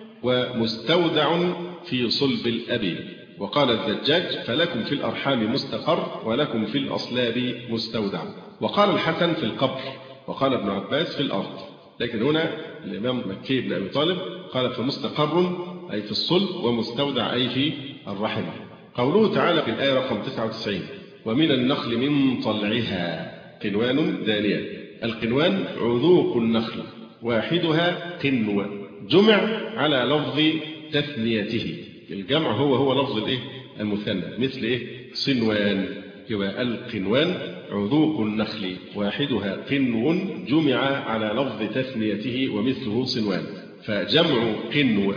ومستودع في صلب الأب. وقال الزجاج: فلكم في الأرحام مستقر ولكم في الأصلاب مستودع. وقال الحسن في القبر، وقال ابن عباس في الأرض. لكن هنا الإمام مكي بن أبي طالب قال فمستقر أي في الصلب ومستودع أي في الرحم. قوله تعالى في الآية رقم تسعة وتسعين: ومن النخل من طلعها قنوان دانية. القنوان عذوق النخل، واحدها قنو، جمع على لفظ تثنيته. الجمع هو هو لفظ الايه المثنى، مثل ايه صنوان. يبقى القنوان عذوق النخل، واحدها قنو، جمع على لفظ تثنيته ومثله صنوان. فجمع قنو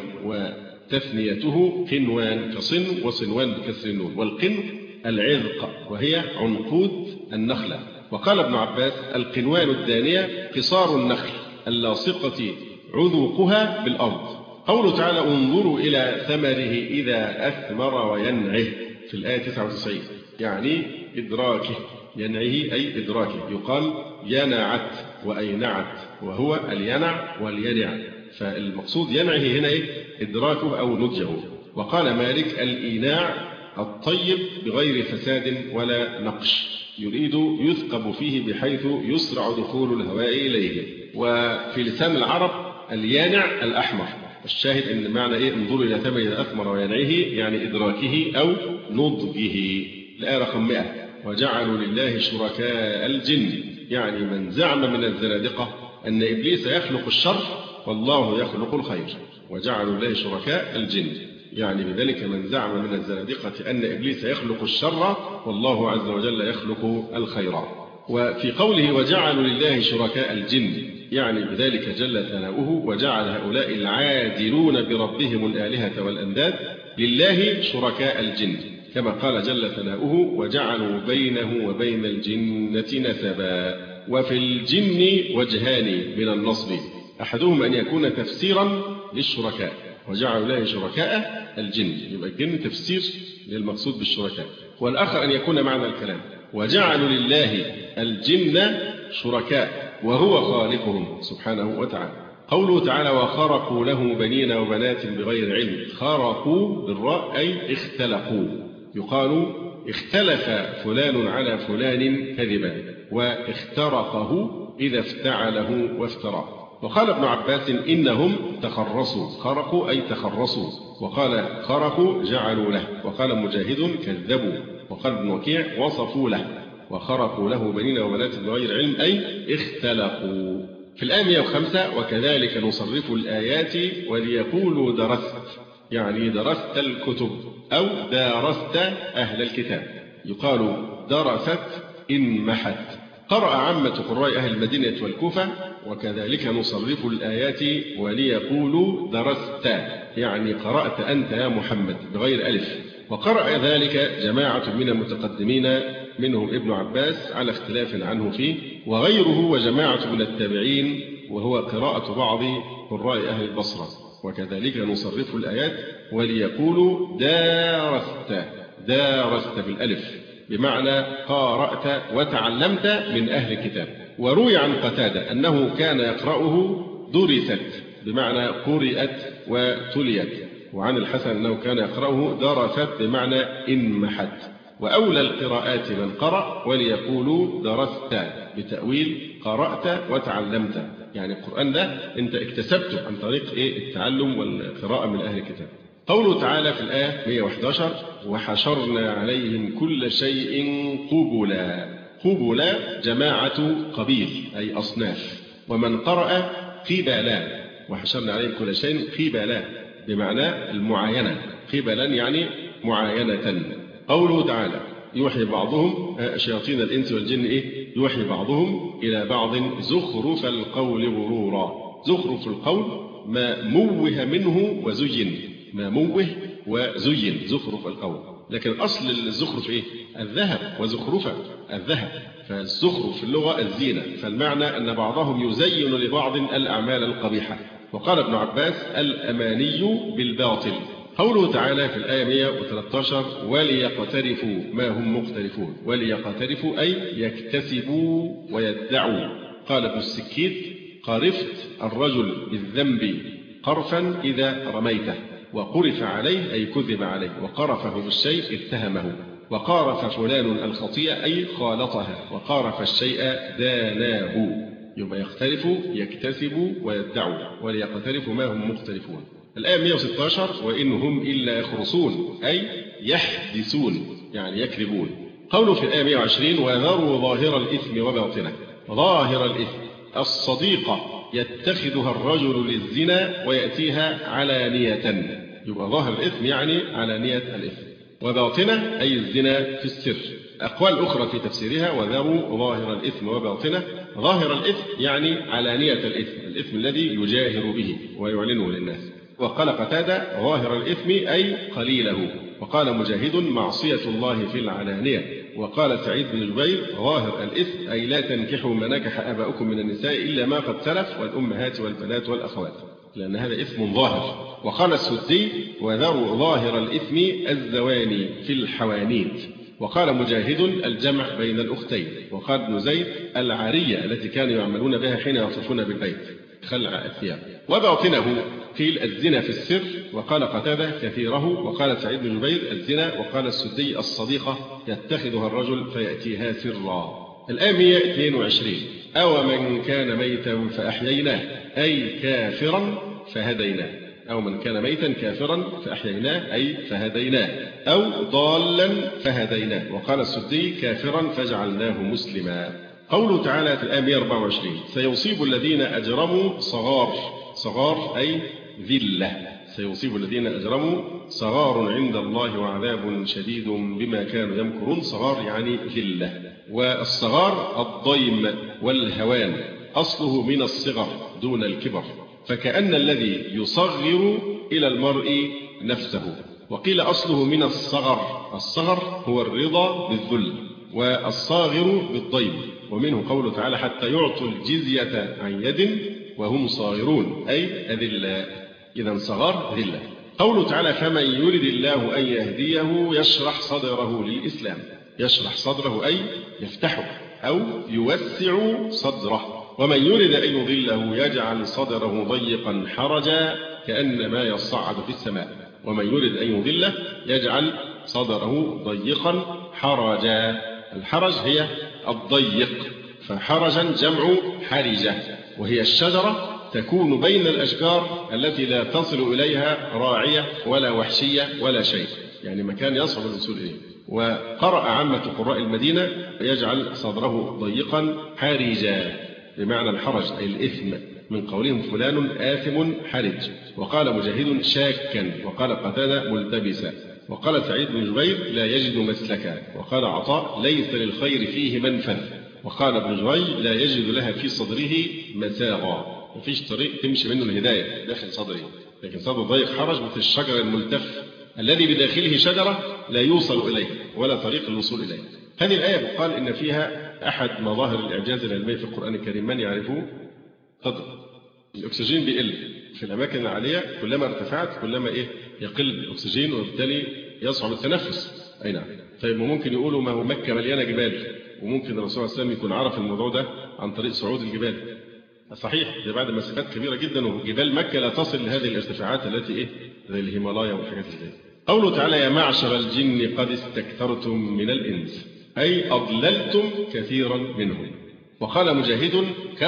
وتثنيته قنوان كصن وصنوان بكسر النون. والقنو العذق وهي عنقود النخلة. وقال ابن عباس: القنوان الدانية قصار النخل اللاصقة عذوقها بالأرض. قوله تعالى: انظروا إلى ثمره إذا أثمر وينعه في الآية تسعة وتسعين يعني إدراكه، ينعه أي إدراكه. يقال ينعت وأينعت، وهو الينع والينع، فالمقصود ينعه هنا إيه؟ إدراكه أو نضجه. وقال مالك: الإيناع الطيب بغير فساد ولا نقش، يريد يثقب فيه بحيث يسرع دخول الهواء إليه. وفي لسان العرب اليانع الأحمر. الشاهد ان معنى ايه انظروا الى ثمره اذا اثمر وينعه يعني ادراكه او نضجه. الايه رقم مئة: وجعلوا لله شركاء الجن، يعني من زعم من الزنادقه ان ابليس يخلق الشر والله يخلق الخير. وجعلوا لله شركاء الجن يعني بذلك من زعم من الزنادقه ان ابليس يخلق الشر والله عز وجل يخلق الخير. وفي قوله وجعلوا لله شركاء الجن يعني بذلك جل ثناؤه وجعل هؤلاء العادلون بربهم الآلهة والأنداد لله شركاء الجن، كما قال جل ثناؤه وجعلوا بينه وبين الجنة نسبا. وفي الجن وجهان من النصب، أحدهم أن يكون تفسيرا للشركاء وجعلوا له شركاء الجن، يبقى الجن تفسير للمقصود بالشركاء، والآخر أن يكون معنى الكلام وجعلوا لله الجن شركاء وهو خالقهم سبحانه وتعالى. قوله تعالى وخرقوا له بنين وبنات بغير علم، خرقوا بالراء أي اختلقوا. يقال اختلف فلان على فلان كذبا، واخترقه إذا افتعله وافتراه. وقال ابن عباس إنهم تخرصوا، خرقوا أي تخرصوا، وقال خرقوا جعلوا له، وقال مجاهد كذبوا، وقال ابن وكيع وصفوا له. وخرقوا له بنين وبنات بغير علم أي اختلقوا. في الآية مئة وخمسة وكذلك نصرف الآيات وليقولوا درست، يعني درست الكتب أو دارست أهل الكتاب. يقال درست إن محت. قرأ عامة قراء أهل المدينة والكوفة وكذلك نصرف الآيات وليقولوا درست، يعني قرأت أنت يا محمد بغير ألف. وقرأ ذلك جماعة من المتقدمين منهم ابن عباس على اختلاف عنه فيه، وغيره وجماعة من التابعين، وهو قراءة بعض قراء أهل البصرة. وكذلك نصرف الآيات وليقولوا دارست، دارست بالألف بمعنى قارأت وتعلمت من أهل الكتاب. وروي عن قتادة أنه كان يقرأه درست بمعنى قرئت وتليت، وعن الحسن أنه كان يقرأه درست بمعنى انمحت. وأولى القراءات من قرأ وليقولوا درست بتأويل قرأت وتعلمت، يعني القرآن ده أنت اكتسبته عن طريق إيه؟ التعلم والقراءة من أهل الكتاب. قوله تعالى في الآية مئة وأحد عشر وحشرنا عليهم كل شيء قبلا. قبلا جماعة قبيل أي أصناف، ومن قرأ قبلا، وحشرنا عليهم كل شيء قبلا بمعنى المعاينة، قبلا يعني معاينة. قوله تعالى يوحي بعضهم شياطين الإنس والجن إيه؟ يوحي بعضهم إلى بعض زخرف القول غرورا. زخرف القول ما موه منه وزين، ما موه وزين زخرف القول، لكن أصل الزخرف إيه؟ الذهب، وزخرفة الذهب، فالزخرف في اللغة الزينة، فالمعنى أن بعضهم يزين لبعض الأعمال القبيحة. وقال ابن عباس الأماني بالباطل. قوله تعالى في الآية مئة وثلاثة عشر وليقترفوا ما هم مقترفون. وليقترفوا أي يكتسبوا ويدعوا. قال ابن السكيت قرفت الرجل بالذنب قرفا إذا رميته، وقرف عليه أي كذب عليه، وقرفه بالشيء اتهمه. وقارف فلان الخطيئة أي خالطها، وقارف الشيء داناه. يبقى يختلف يكتسب ويدعوا. وليقترفوا ما هم مختلفون. الآية مئة وستة عشر وإن هم إلا يخرصون أي يحدثون يعني يكذبون. قوله في الآية مئة وعشرين وذروا ظاهر الإثم وباطنه. ظاهر الإثم الصديقة يتخذها الرجل للزنا ويأتيها علانية. يبقى ظاهر الإثم يعني علانية الإثم، وباطنه أي الزنا في السر. أقوال أخرى في تفسيرها وذروا ظاهر الإثم وباطنه. ظاهر الإثم يعني علانية الإثم، الإثم الذي يجاهر به ويعلنه للناس. وقال قتادة ظاهر الإثم أي قليله. وقال مجاهد معصية الله في العلانية. وقال سعيد بن جبير ظاهر الإثم أي لا تنكحوا ما نكح آباؤكم من النساء إلا ما قد سلف والأمهات والبنات والأخوات، لأن هذا إثم ظاهر. وقال السدي وذروا ظاهر الإثم الزواني في الحوانيت. وقال مجاهد الجمع بين الأختين. وقال ابن زيد العارية التي كانوا يعملون بها حين يطوفون بالبيت، خلع الثياب. وباطنه قيل الزنا في السر. وقال قتادة كثيره. وقال سعيد بن جبير الزنا. وقال السدي الصديقة يتخذها الرجل فيأتيها سرا. الآية مئة واثنين وعشرين أو من كان ميتا فأحييناه أي كافرا فهديناه. أو من كان ميتا كافرا فأحييناه أي فهديناه، أو ضالا فهديناه. وقال السدي كافرا فجعلناه مسلما. قوله تعالى في الآية مئة وأربعة وعشرين سيصيب الذين أجرموا صغار. صغار أي ذلة. سيصيب الذين أجرموا صغار عند الله وعذاب شديد بما كانوا يمكرون. صغار يعني ذلة. والصغار الضيم والهوان، أصله من الصغر دون الكبر، فكأن الذي يصغر إلى المرء نفسه. وقيل أصله من الصغر. الصغر هو الرضا بالذل، والصاغر بالضيم. ومنه قوله تعالى حتى يعطوا الجزية عن يد وهم صاغرون أي أذلاء. إذا صغار ذلة. قوله تعالى فمن يرد الله أن يهديه يشرح صدره للإسلام. يشرح صدره أي يفتحه أو يوسع صدره. ومن يرد أن يضله يجعل صدره ضيقا حرجا كأنما يصعد في السماء. ومن يرد أن يضله يجعل صدره ضيقا حرجا. الحرج هي الضيق، فحرجا جمع حرجة، وهي الشجرة تكون بين الأشجار التي لا تصل إليها راعية ولا وحشية ولا شيء، يعني مكان يصعب الوصول إليه. وقرأ عامة قراء المدينة يجعل صدره ضيقا حرجا بمعنى الحرج أي الإثم، من قولهم فلان آثم حرج. وقال مجاهد شاكا. وقال قتادة ملتبسا. وقال سعيد بن جبير لا يجد مسلكا. وقال عطاء ليس للخير فيه منفذ. وقال ابن جريج لا يجد لها في صدره مساغا. مفيش طريق تمشي منه الهداية داخل صدره، لكن صدر ضيق حرج مثل الشجر الملتف الذي بداخله شجرة لا يوصل إليه ولا طريق الوصول إليه. هذه الآية بقال إن فيها أحد مظاهر الإعجاز العلمي في القرآن الكريم. من يعرفه؟ قدر الأكسجين بيقل في الأماكن العالية، كلما ارتفعت كلما إيه يقل الأكسجين وبالتالي يصعب التنفس. أي نعم. طيب ممكن يقولوا ما هو مكة مليانة جبال، وممكن الرسول صلى الله عليه وسلم يكون عرف الموضوع ده عن طريق صعود الجبال. صحيح، ده بعد مسافات كبيرة جدا، وجبال مكة لا تصل لهذه الارتفاعات التي إيه زي الهيمالايا والحاجات زي. قوله تعالى: يا معشر الجن قد استكثرتم من الإنس، أي أضللتم كثيرا منهم. وقال مجاهد: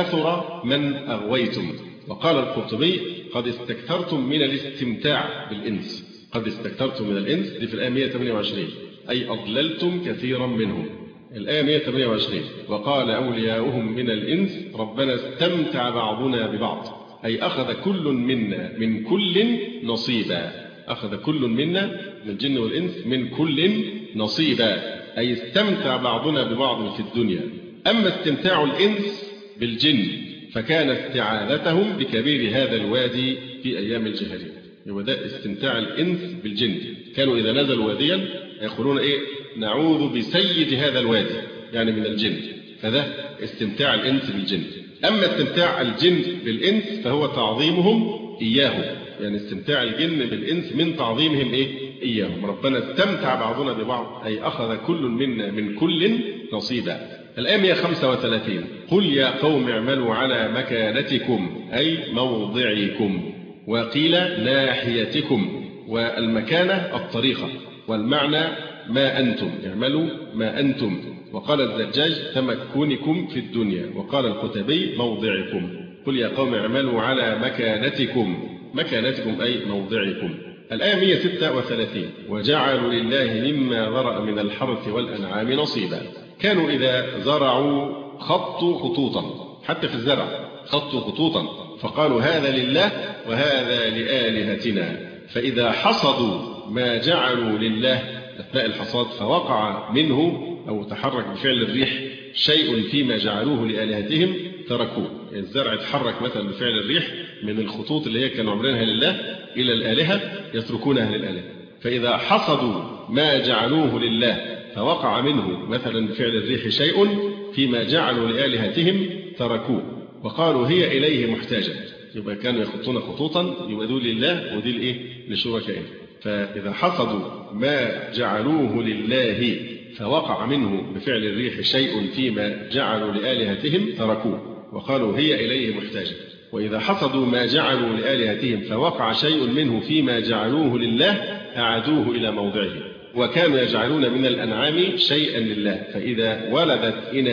كثر من أغويتم. وقال القرطبي: قد استكثرتم من الاستمتاع بالإنس. قد استكثرتم من الإنس دي في الآية مئة وثمانية وعشرين، أي أضللتم كثيرا منهم. الآية مئة وثمانية وعشرين: وقال أولياؤهم من الإنس ربنا استمتع بعضنا ببعض، أي أخذ كل منا من كل نصيبا. أخذ كل منا من الجن والإنس من كل نصيبا، أي استمتع بعضنا ببعض في الدنيا. أما استمتاع الإنس بالجن فكان استعاذتهم بكبير هذا الوادي في أيام الجاهلية. يبقى ده استمتاع الإنس بالجن، كانوا إذا نزلوا واديا يقولون إيه؟ نعوذ بسيد هذا الوادي، يعني من الجن. فده استمتاع الإنس بالجن. أما استمتاع الجن بالإنس فهو تعظيمهم إياه، يعني استمتاع الجن بالإنس من تعظيمهم إيه؟ إياهم. ربنا استمتع بعضنا ببعض، أي أخذ كل منا من كل نصيبا. الآية مئة وخمسة وثلاثين: قل يا قوم اعملوا على مكانتكم، أي موضعكم. وقيل ناحيتكم، والمكانة الطريقة، والمعنى ما أنتم، اعملوا ما أنتم. وقال الزجاج: تمكنكم في الدنيا. وقال الكتبي: موضعكم. قل يا قوم اعملوا على مكانتكم، مكانتكم أي موضعكم. الآية مئة وستة وثلاثين: وجعلوا لله مما ذرأ من الحرث والأنعام نصيبا. كانوا إذا زرعوا خطوا خطوطا، حتى في الزرع خطوا خطوطا، فقالوا هذا لله وهذا لآلهتنا. فإذا حصدوا ما جعلوا لله أثناء الحصاد فوقع منه أو تحرك بفعل الريح شيء فيما جعلوه لآلهتهم تركوه. يعني الزرع اتحرك مثلا بفعل الريح من الخطوط اللي هي كانوا عاملينها لله إلى الآلهة، يتركونها للآلهة. فإذا حصدوا ما جعلوه لله فوقع منه مثلا بفعل الريح شيء فيما جعلوا لآلهتهم تركوه، وقالوا هي إليه محتاجة. يبقى كانوا يخطون خطوطا يبقى دول لله ودي لإيه؟ لشركائهم. فإذا حصدوا ما جعلوه لله فوقع منه بفعل الريح شيء فيما جعلوا لآلهتهم تركوه، وقالوا هي إليه محتاجة. وإذا حصدوا ما جعلوا لآلهتهم فوقع شيء منه فيما جعلوه لله أعادوه إلى موضعه. وكانوا يجعلون من الأنعام شيئا لله، فإذا ولدت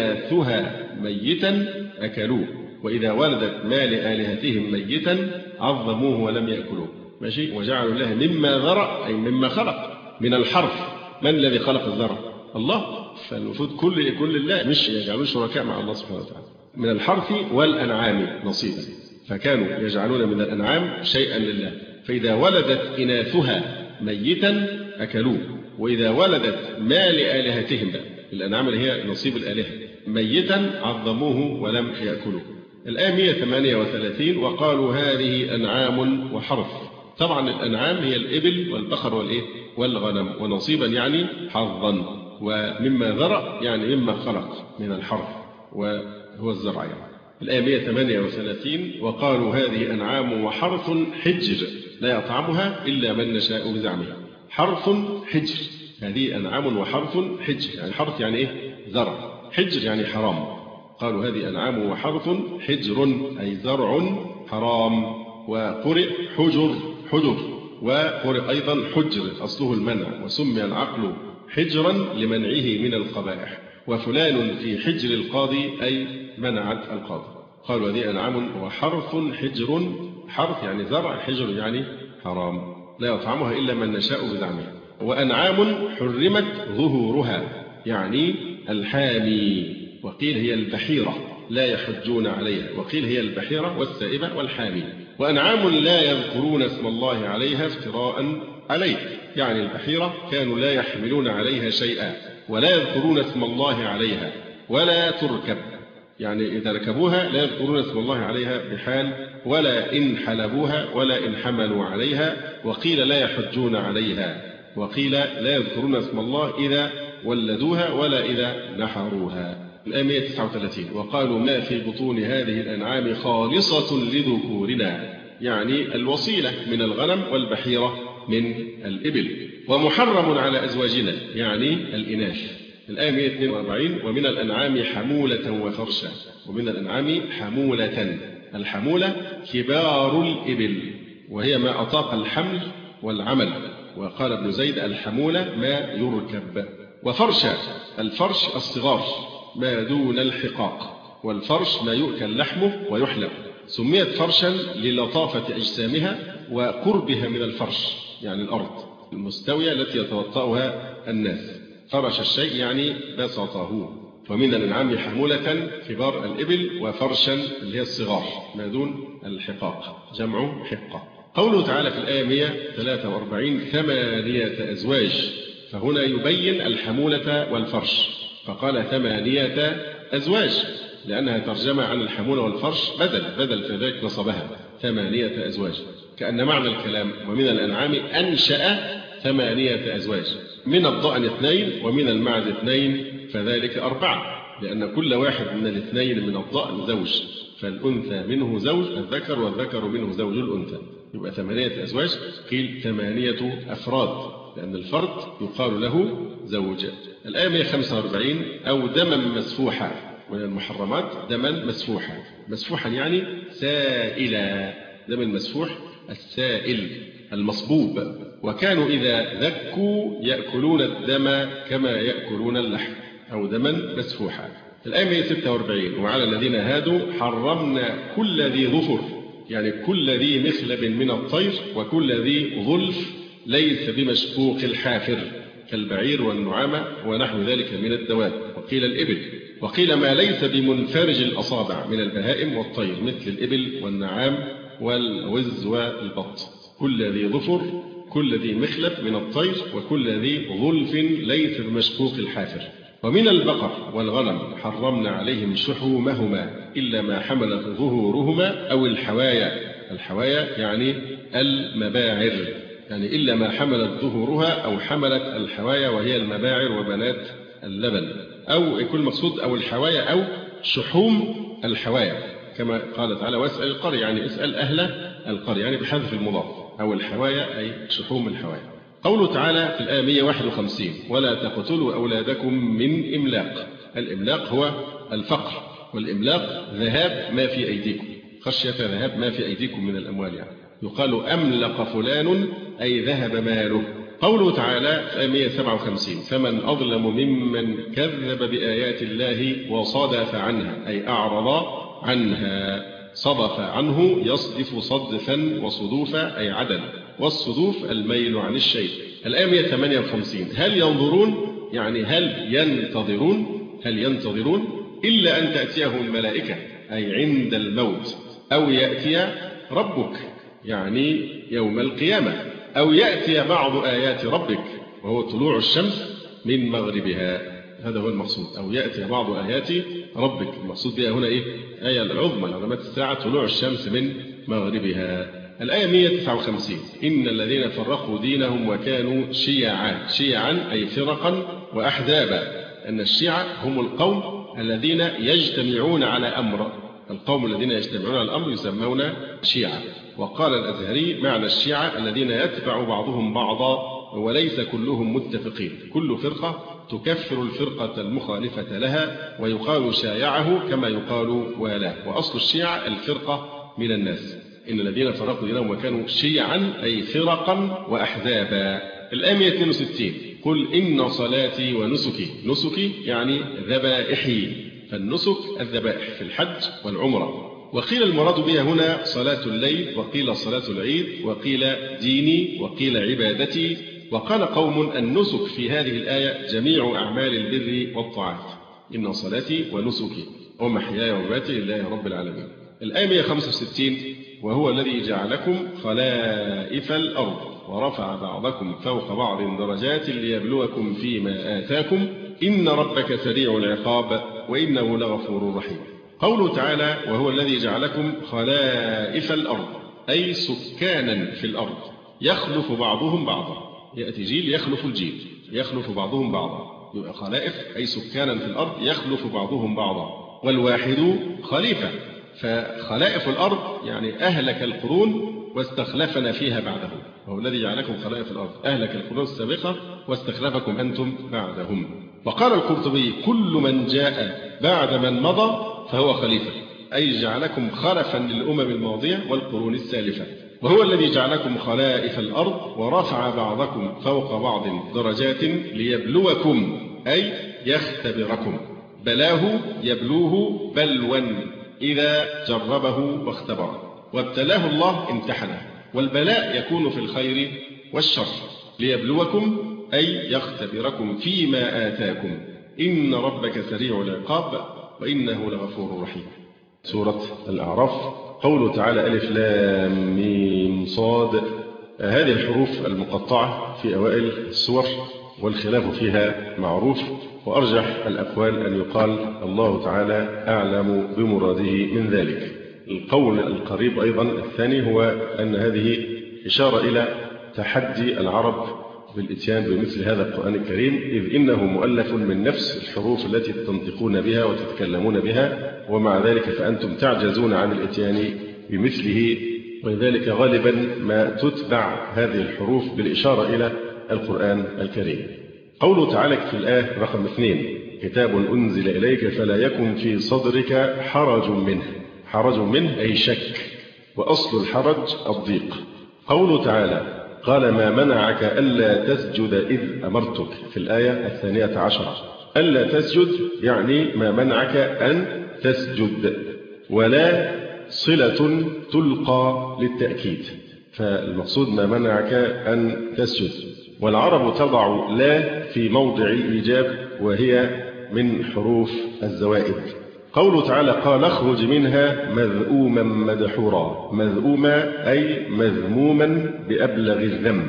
إناثها ميتا أكلوه، وإذا ولدت ما لآلهتهم ميتا عظموه ولم يأكلوه. ماشي. وجعلوا له مما ذرأ، أي مما خلق من الحرث. من الذي خلق الذرة؟ الله. فالمفروض كل كل الله، مش يجعلون شركاء مع الله سبحانه وتعالى. من الحرث والأنعام نصيبا، فكانوا يجعلون من الأنعام شيئا لله، فإذا ولدت إناثها ميتا أكلوه، وإذا ولدت ما لآلهتهم، الأنعام اللي هي نصيب الآلهة، ميتا عظموه ولم يأكلوه. الآية مئة وثمانية وثلاثين: وقالوا هذه أنعام وحرث. طبعا الأنعام هي الإبل والبقر والإيه؟ والغنم، ونصيبا يعني حظا، ومما ذرأ يعني مما خلق من الحرث وهو الزرع يعني. الآية مئة وثمانية وثلاثين: وقالوا هذه أنعام وحرث حجر لا يطعمها إلا من نشاء بزعمها. حرث حجر، هذه أنعام وحرث حجر، يعني حرث يعني إيه؟ زرع، حجر يعني حرام. قالوا هذه أنعام وحرث حجر أي زرع حرام. وقرئ حجر حجر، وقرئ أيضا حجر أصله المنع، وسمي العقل حجرا لمنعه من القبائح. وفلان في حجر القاضي أي منعت القاضي. قالوا هذه أنعام وحرث حجر، حرث يعني زرع، حجر يعني حرام، لا يطعمها إلا من نشاء بزعمها. وأنعام حرمت ظهورها يعني الحامي، وقيل هي البحيرة لا يحجون عليها، وقيل هي البحيرة والسائبة والحامي. وأنعام لا يذكرون اسم الله عليها افتراء عليه، يعني البحيرة كانوا لا يحملون عليها شيئا ولا يذكرون اسم الله عليها ولا تركب، يعني إذا ركبوها لا يذكرون اسم الله عليها بحال، ولا إن حلبوها ولا إن حملوا عليها. وقيل لا يحجون عليها، وقيل لا يذكرون اسم الله إذا ولدوها ولا إذا نحروها. الآية مئة وتسعة وثلاثين: وقالوا ما في بطون هذه الأنعام خالصة لذكورنا، يعني الوصيلة من الغنم والبحيرة من الإبل، ومحرم على أزواجنا يعني الإناث. الآية مئة واثنين وأربعين: ومن الأنعام حمولة وفرشا. ومن الأنعام حمولة، الحمولة كبار الإبل، وهي ما أطاق الحمل والعمل، وقال ابن زيد الحمولة ما يركب. وفرشا، الفرش الصغار ما دون الحقاق، والفرش ما يؤكل لحمه ويحلب. سميت فرشا للطافة أجسامها وقربها من الفرش، يعني الأرض المستوية التي يتوطأها الناس. فرش الشيء يعني بسطه. ومن الأنعام حمولة كبار الإبل، وفرشا اللي هي الصغار ما دون الحقاق، جمع حقة. قوله تعالى في الآية مئة وثلاثة وأربعين ثمانية أزواج، فهنا يبين الحمولة والفرش، فقال ثمانية أزواج لأنها ترجمة عن الحمولة والفرش بدل بدل فذلك نصبها ثمانية أزواج، كأن معنى الكلام ومن الأنعام أنشأ ثمانية أزواج، من الضأن اثنين ومن المعز اثنين فذلك أربعة، لأن كل واحد من الاثنين من الضأن زوج، فالأنثى منه زوج الذكر والذكر منه زوج الأنثى، يبقى ثمانية أزواج. قيل ثمانية أفراد لأن الفرد يقال له زوج. الآية مئة وخمسة وأربعين أو دما مسفوحا، من المحرمات دما مسفوحا، مسفوحا يعني سائلا، دم المسفوح السائل المصبوب. وكانوا إذا ذكوا يأكلون الدم كما يأكلون اللحم، أو دما مسفوحا. الآية مئة وستة وأربعين وعلى الذين هادوا حرمنا كل ذي ظفر، يعني كل ذي مخلب من الطير وكل ذي ظلف ليس بمشقوق الحافر كالبعير والنعامة ونحو ذلك من الدواب، وقيل الإبل، وقيل ما ليس بمنفرج الأصابع من البهائم والطير مثل الإبل والنعام والوز والبط. كل ذي ظفر، كل ذي مخلب من الطير وكل ذي ظلف ليس بمشقوق الحافر. ومن البقر والغنم حرمنا عليهم شحومهما إلا ما حملت ظهورهما أو الحوايا، الحوايا يعني المباعر، يعني إلا ما حملت ظهورها أو حملت الحوايا وهي المباعر وبنات اللبن، أو يكون مقصود أو الحوايا أو شحوم الحوايا، كما قال تعالى واسأل القرية، يعني اسأل أهل القرية، يعني بحذف المضاف، أو الحوايا أي شحوم الحوايا. قوله تعالى في الآية مئة وواحد وخمسين ولا تقتلوا أولادكم من إملاق. الإملاق هو الفقر، والإملاق ذهاب ما في أيديكم، خشية ذهاب ما في أيديكم من الأموال، يعني يقال أملق فلان أي ذهب ماله. قوله تعالى في آية مئة وسبعة وخمسين فمن أظلم ممن كذب بآيات الله وصدف عنها أي أعرض عنها. صدف عنه يصدف صدفا وصدوفا أي عدل، والصدوف الميل عن الشيء. الآية مئة وثمانية وخمسين هل ينظرون، يعني هل ينتظرون، هل ينتظرون إلا أن تأتيهم الملائكة أي عند الموت، أو يأتي ربك يعني يوم القيامة، أو يأتي بعض آيات ربك وهو طلوع الشمس من مغربها، هذا هو المقصود، أو يأتي بعض آيات ربك. المقصود بها هنا إيه؟ آية العظمى علامات الساعة طلوع الشمس من مغربها. الآية مئة وتسعة وخمسين إن الذين فرقوا دينهم وكانوا شيعا، شيعا أي فرقا وأحزابا، أن الشيعة هم القوم الذين يجتمعون على أمر، القوم الذين يجتمعون على الأمر يسمون شيعة. وقال الأزهري معنى الشيعة الذين يتبع بعضهم بعضا وليس كلهم متفقين، كل فرقة تكفر الفرقة المخالفة لها ويقال شايعه كما يقال والاه، وأصل الشيعة الفرقة من الناس. إن الذين فرقوا دينهم وكانوا شيعا أي فرقا وأحزابا. الآية مئة واثنين وستين قل إن صلاتي ونسكي، نسكي يعني ذبائحي، فالنسك الذبائح في الحج والعمرة. وقيل المراد بها هنا صلاة الليل، وقيل صلاة العيد، وقيل ديني، وقيل عبادتي. وقال قوم النسك في هذه الآية جميع أعمال البر والطاعات، إن صلاتي ونسكي ومحياي ومماتي لله رب العالمين. الآية مئة وخمسة وستين وهو الذي جعلكم خلائف الأرض ورفع بعضكم فوق بعض درجات ليبلوكم فيما آتاكم إن ربك سريع العقاب وإنه لغفور رحيم. قوله تعالى وهو الذي جعلكم خلائف الأرض أي سكانا في الأرض، يخلف بعضهم بعضا، يأتي جيل يخلف الجيل، يخلف بعضهم بعضا، يبقى خلائف أي سكانا في الأرض يخلف بعضهم بعضا، والواحد خليفة، فخلائف الأرض يعني أهلك القرون واستخلفنا فيها بعده، وهو الذي جعلكم خلائف الأرض، أهلك القرون السابقة واستخلفكم أنتم بعدهم. وقال القرطبي كل من جاء بعد من مضى فهو خليفة، أي جعلكم خلفا للأمم الماضية والقرون السالفة، وهو الذي جعلكم خلائف الأرض ورفع بعضكم فوق بعض درجات ليبلوكم أي يختبركم. بلاه يبلوه بلوا إذا جربه واختبره، وابتلاه الله امتحنه. والبلاء يكون في الخير والشر. ليبلوكم أي يختبركم فيما آتاكم، إن ربك سريع العقاب وإنه لغفور رحيم. سورة الأعراف. قوله تعالى ألف لام ميم صاد. هذه الحروف المقطعة في أوائل السور والخلاف فيها معروف، وأرجح الأقوال أن يقال الله تعالى أعلم بمراده من ذلك. القول القريب أيضا الثاني هو أن هذه إشارة إلى تحدي العرب بالإتيان بمثل هذا القرآن الكريم، إذ إنه مؤلف من نفس الحروف التي تنطقون بها وتتكلمون بها، ومع ذلك فأنتم تعجزون عن الإتيان بمثله، ولذلك غالبا ما تتبع هذه الحروف بالإشارة إلى القرآن الكريم. قوله تعالى في الآية رقم اثنين كتاب أنزل إليك فلا يكن في صدرك حرج منه. حرج منه أي شك، وأصل الحرج الضيق. قوله تعالى قال ما منعك ألا تسجد إذ أمرتك في الآية الثانية عشرة. ألا تسجد يعني ما منعك أن تسجد، ولا صلة تلقى للتأكيد، فالمقصود ما منعك أن تسجد. والعرب تضع لا في موضع الإيجاب وهي من حروف الزوائد. قوله تعالى قال اخرج منها مذءوما مدحورا. مذءوما أي مذموما بأبلغ الذم،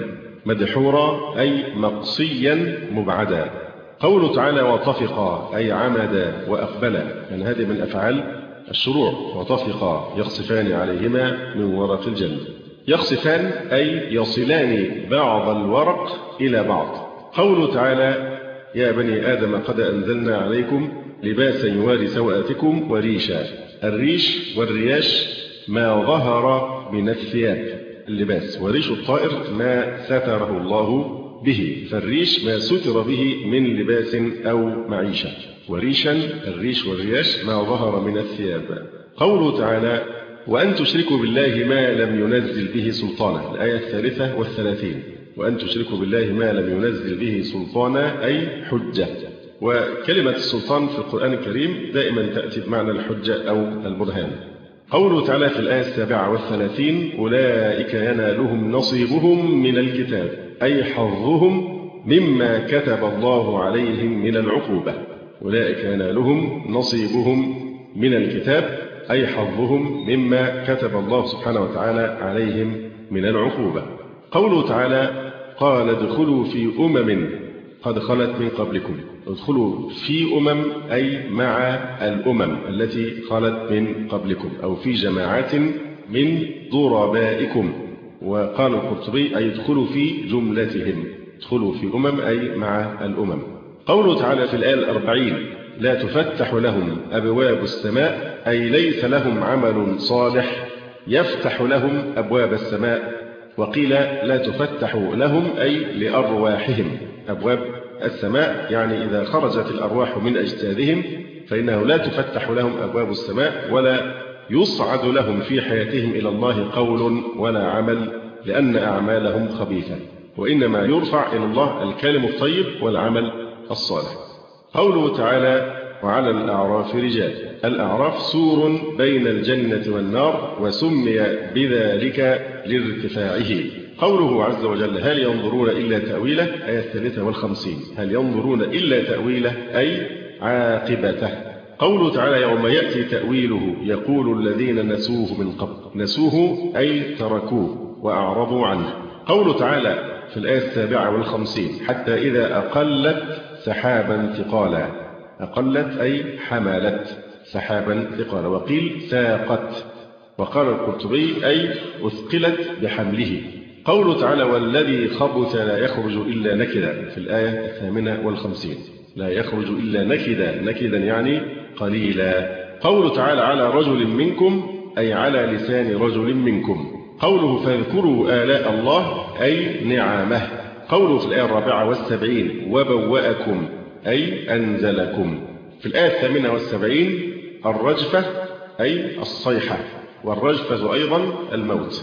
مدحورا أي مقصيا مبعدا. قوله تعالى وطفقا أي عمدا وأقبلا، يعني هذه من أفعال الشروع. وطفقا يخصفان عليهما من ورق الجنة. يخصفان أي يصلان بعض الورق إلى بعض. قوله تعالى يا بني آدم قد أنزلنا عليكم لباسا يواري سوآتكم وريشا. الريش والرياش ما ظهر من الثياب اللباس، وريش الطائر ما ستره الله به، فالريش ما ستر به من لباس أو معيشة. وريشا الريش والرياش ما ظهر من الثياب. قوله تعالى وأن تشركوا بالله ما لم ينزل به سلطانا. الآية الثالثة والثلاثين. وأن تشركوا بالله ما لم ينزل به سلطانا أي حجة. وكلمة السلطان في القرآن الكريم دائما تأتي بمعنى الحجة أو البرهان. قوله تعالى في الآية السابعة والثلاثين أولئك ينالهم نصيبهم من الكتاب أي حظهم مما كتب الله عليهم من العقوبة. أولئك ينالهم نصيبهم من الكتاب أي حظهم مما كتب الله سبحانه وتعالى عليهم من العقوبة. قوله تعالى قال ادخلوا في أمم قد خلت من قبلكم. ادخلوا في أمم أي مع الأمم التي خلت من قبلكم، أو في جماعات من ضربائكم. وقال القرطبي أي ادخلوا في جملتهم. ادخلوا في أمم أي مع الأمم. قوله تعالى في الآية الأربعين لا تفتح لهم أبواب السماء أي ليس لهم عمل صالح يفتح لهم أبواب السماء. وقيل لا تفتح لهم أي لأرواحهم أبواب السماء، يعني إذا خرجت الأرواح من أجسادهم فإنه لا تفتح لهم أبواب السماء، ولا يصعد لهم في حياتهم إلى الله قول ولا عمل، لأن أعمالهم خبيثة، وإنما يرفع إلى الله الكلم الطيب والعمل الصالح. قوله تعالى وعلى الأعراف رجال. الأعراف سور بين الجنة والنار، وسمي بذلك لارتفاعه. قوله عز وجل هل ينظرون إلا تأويله آية الثالثة والخمسين. هل ينظرون إلا تأويله أي عاقبته. قوله تعالى يوم يأتي تأويله يقول الذين نسوه من قبل. نسوه أي تركوه وأعرضوا عنه. قوله تعالى في الآية السابعة والخمسين حتى إذا أقلت سحابا ثقالا. أقلت أي حملت سحابا ثقالا. وقيل ساقت. وقال القرطبي أي أثقلت بحمله. قوله تعالى والذي خبث لا يخرج إلا نكدا في الآية الثامنة والخمسين. لا يخرج إلا نكدا. نكدا يعني قليلا. قوله تعالى على رجل منكم أي على لسان رجل منكم. قوله فاذكروا آلاء الله أي نعمه. قوله في الآية الرابعة والسبعين وبوأكم أي أنزلكم. في الآية الثامنة والسبعين الرجفة أي الصيحة، والرجفة أيضا الموت. في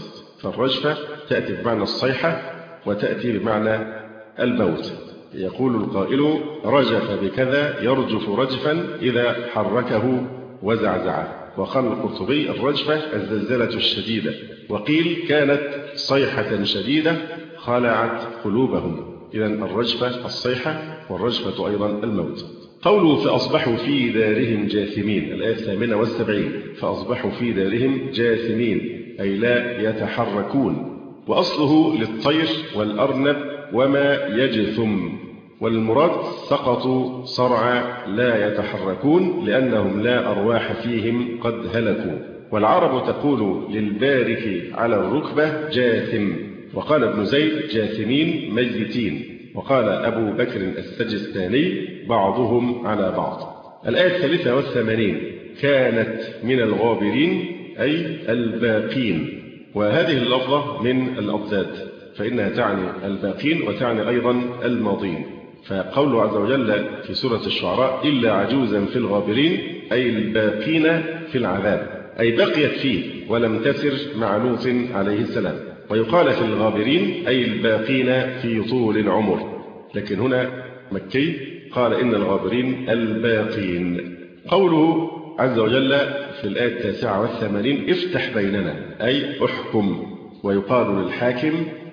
فالرجفة تأتي بمعنى الصيحة وتأتي بمعنى الموت. يقول القائل رجف بكذا يرجف رجفا إذا حركه وزعزعه. وقال القرطبي الرجفة الزلزلة الشديدة، وقيل كانت صيحة شديدة خلعت قلوبهم. إذن الرجفة الصيحة والرجفة أيضا الموت. قوله فأصبحوا في دارهم جاثمين، الآية الثامنة والسبعين، فأصبحوا في دارهم جاثمين أي لا يتحركون، وأصله للطير والأرنب وما يجثم، والمراد سقطوا صرعى لا يتحركون لأنهم لا أرواح فيهم قد هلكوا. والعرب تقول للبارك على الركبة جاثم، وقال ابن زيد جاثمين ميتين، وقال أبو بكر السجستاني بعضهم على بعض. الآية الثالثة والثمانين كانت من الغابرين أي الباقين، وهذه اللفظة من الأضداد فإنها تعني الباقين وتعني أيضا الماضين. فقوله عز وجل في سورة الشعراء إلا عجوزا في الغابرين أي الباقين في العذاب، أي بقيت فيه ولم تسر مع لوط عليه السلام. ويقال في الغابرين أي الباقين في طول العمر، لكن هنا مكي قال إن الغابرين الباقين. قوله عز وجل في الآية التاسعة والثمانين افتح بيننا أي احكم، ويقال للحاكم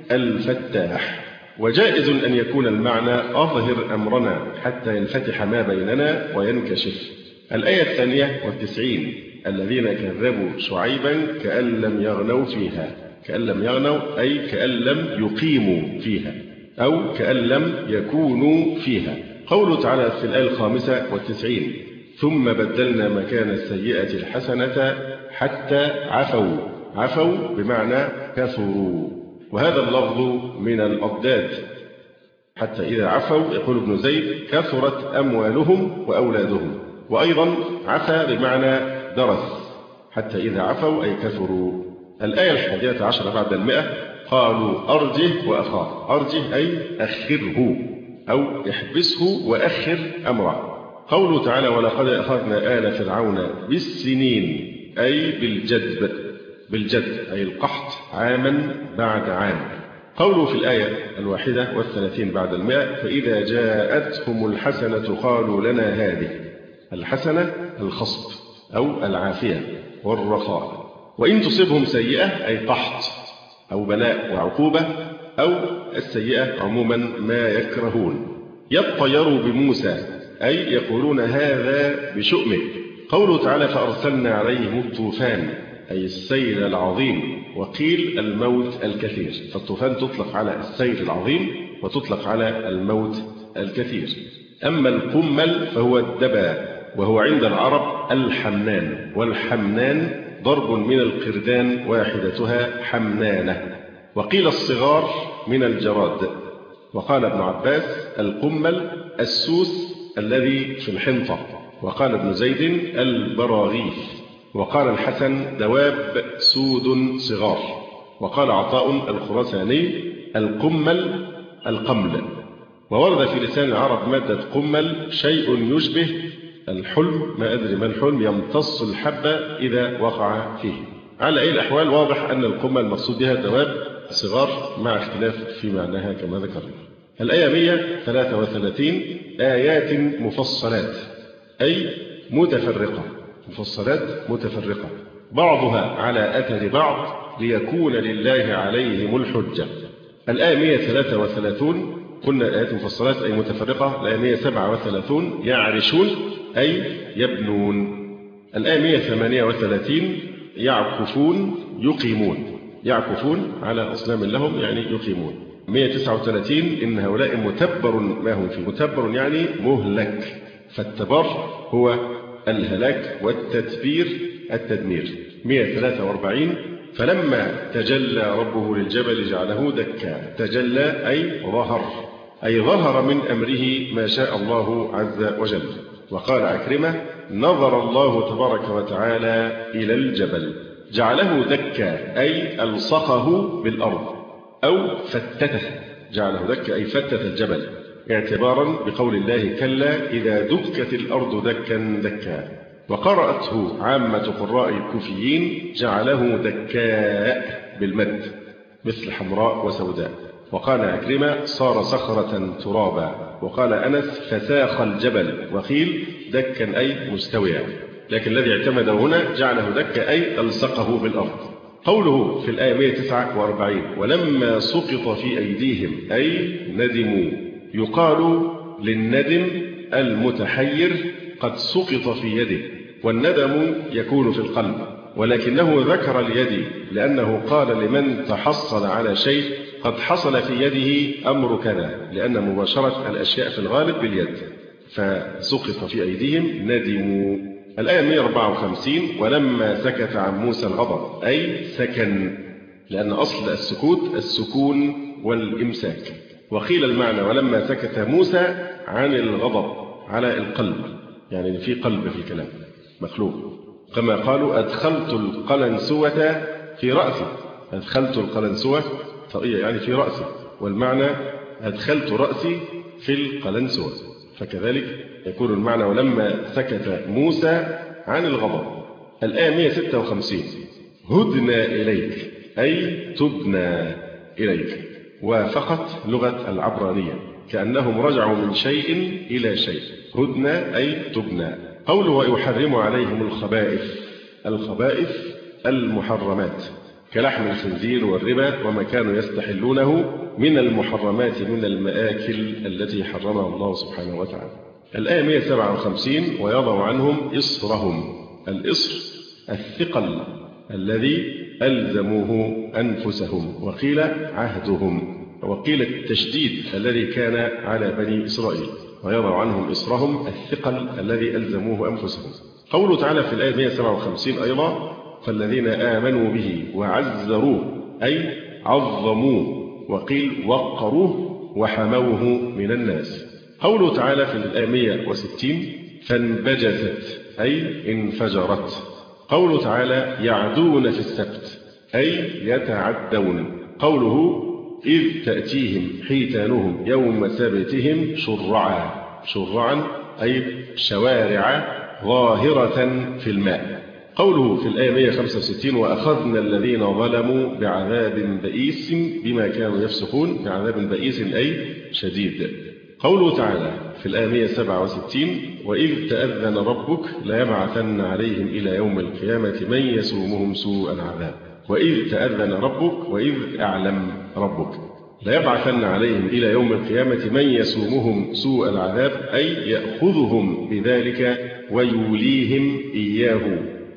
الفتاح. وجائز أن يكون المعنى أظهر أمرنا حتى ينفتح ما بيننا وينكشف. الآية الثانية والتسعين الذين كذبوا شعيبا كأن لم يغنوا فيها، كأن لم يغنوا أي كأن لم يقيموا فيها أو كأن لم يكونوا فيها. قوله تعالى في الآية الخامسة والتسعين ثم بدلنا مكان السيئة الحسنة حتى عفوا، عفوا بمعنى كثروا، وهذا اللفظ من الأضداد. حتى إذا عفوا يقول ابن زيد كثرت أموالهم وأولادهم، وأيضا عفا بمعنى درس، حتى إذا عفوا أي كثروا. الآية الحادية عشر بعد المئة قالوا أرجه وأخاه، أرجه أي أخره أو احبسه وأخر أمره. قوله تعالى ولقد أخذنا آل فرعون بالسنين أي بالجدب، بالجد أي القحط عاما بعد عام. قوله في الآية الواحدة والثلاثين بعد المئة فإذا جاءتهم الحسنة قالوا لنا هذه، الحسنة الخصب أو العافية والرخاء. وإن تصبهم سيئة أي قحط أو بلاء وعقوبة أو السيئة عموما ما يكرهون. يطيروا بموسى أي يقولون هذا بشؤمه. قوله تعالى فأرسلنا عليهم الطوفان أي السيل العظيم، وقيل الموت الكثير، فالطوفان تطلق على السيل العظيم وتطلق على الموت الكثير. أما القمل فهو الدبا، وهو عند العرب الحمنان، والحمنان ضرب من القردان واحدتها حمنانة. وقيل الصغار من الجراد. وقال ابن عباس القمل السوس الذي في الحنطة، وقال ابن زيد البراغيث. وقال الحسن دواب سود صغار. وقال عطاء الخراساني القمل القمل. وورد في لسان العرب مادة قمل شيء يشبه الحلم، ما أدري ما الحلم، يمتص الحبة إذا وقع فيه. على أي الأحوال واضح أن القمل مقصود بها دواب صغار مع اختلاف في معناها كما ذكرنا. الآية مئة وثلاثة وثلاثين آيات مفصلات أي متفرقة، مفصلات متفرقة بعضها على أثر بعض ليكون لله عليهم الحجة. الآية مئة وثلاثة وثلاثين قلنا آيات مفصلات أي متفرقة. الآية مئة وسبعة وثلاثين يعرشون أي يبنون. الآية مئة وثمانية وثلاثين يعكفون يقيمون، يعكفون على أصنام لهم يعني يقيمون. مئة وتسعة وثلاثين إن هؤلاء متبر ما هم فيه، متبر يعني مهلك، فالتبر هو الهلاك والتتبير التدمير. مئة وثلاثة وأربعين فلما تجلى ربه للجبل جعله دكا، تجلى أي ظهر، أي ظهر من أمره ما شاء الله عز وجل. وقال عكرمة نظر الله تبارك وتعالى إلى الجبل جعله دكا أي ألصقه بالأرض أو فتته، جعله دكا أي فتت الجبل، اعتبارا بقول الله كلا إذا دكت الأرض دكا دكا. وقرأته عامة قراء الكوفيين جعله دكاء بالمد، مثل حمراء وسوداء. وقال عكرمة صار صخرة ترابا. وقال أنس فساخ الجبل. وقيل دكا أي مستويا، لكن الذي اعتمده هنا جعله دكا أي ألصقه بالأرض. قوله في الآية مئة وتسعة وأربعين ولما سقط في أيديهم أي ندموا. يقال للندم المتحير قد سقط في يده، والندم يكون في القلب، ولكنه ذكر اليد لأنه قال لمن تحصل على شيء قد حصل في يده أمر كذا، لأن مباشرة الأشياء في الغالب باليد. فسقط في أيديهم ندموا. الآية مئة وأربعة وخمسين ولما سكت عن موسى الغضب أي سكن، لأن أصل السكوت السكون والإمساك. وقيل المعنى ولما سكت موسى عن الغضب على القلب، يعني في قلب في الكلام مخلوق، كما قالوا أدخلت القلنسوة في رأسي. أدخلت القلنسوة طرية يعني في رأسي، والمعنى أدخلت رأسي في القلنسوة. فكذلك يكون المعنى ولما سكت موسى عن الغضب. الآية مئة وستة وخمسين هدنا إليك أي تبنى إليك. وفقط لغة العبرانية كأنهم رجعوا من شيء إلى شيء. هدنا أي تبنى. قوله ويحرم عليهم الخبائث. الخبائث المحرمات كلحم الخنزير والربا وما كانوا يستحلونه من المحرمات من المآكل التي حرمها الله سبحانه وتعالى. الآية مئة وسبعة وخمسين ويضع عنهم إصرهم. الإصر الثقل الذي ألزموه أنفسهم، وقيل عهدهم، وقيل التشديد الذي كان على بني إسرائيل. ويضع عنهم إصرهم الثقل الذي ألزموه أنفسهم. قوله تعالى في الآية مئة وسبعة وخمسين أيضا فالذين آمنوا به وعزروه أي عظموه، وقيل وقروه وحموه من الناس. قوله تعالى في الآية مئة وستين فانبجست أي انفجرت. قوله تعالى يعدون في السبت أي يتعدون. قوله إذ تأتيهم حيتانهم يوم سبتهم شرعا. شرعا أي شوارع ظاهرة في الماء. قوله في الآية مئة وخمسة وستين وأخذنا الذين ظلموا بعذاب بئيس بما كانوا يفسقون. بعذاب بئيس أي شديد. قوله تعالى في الآية مئة وسبعة وستين وإذ تأذن ربك ليبعثن عليهم إلى يوم القيامة من يسومهم سوء العذاب. وإذ تأذن ربك وإذ أعلم ربك ليبعثن عليهم إلى يوم القيامة من يسومهم سوء العذاب أي يأخذهم بذلك ويوليهم إياه.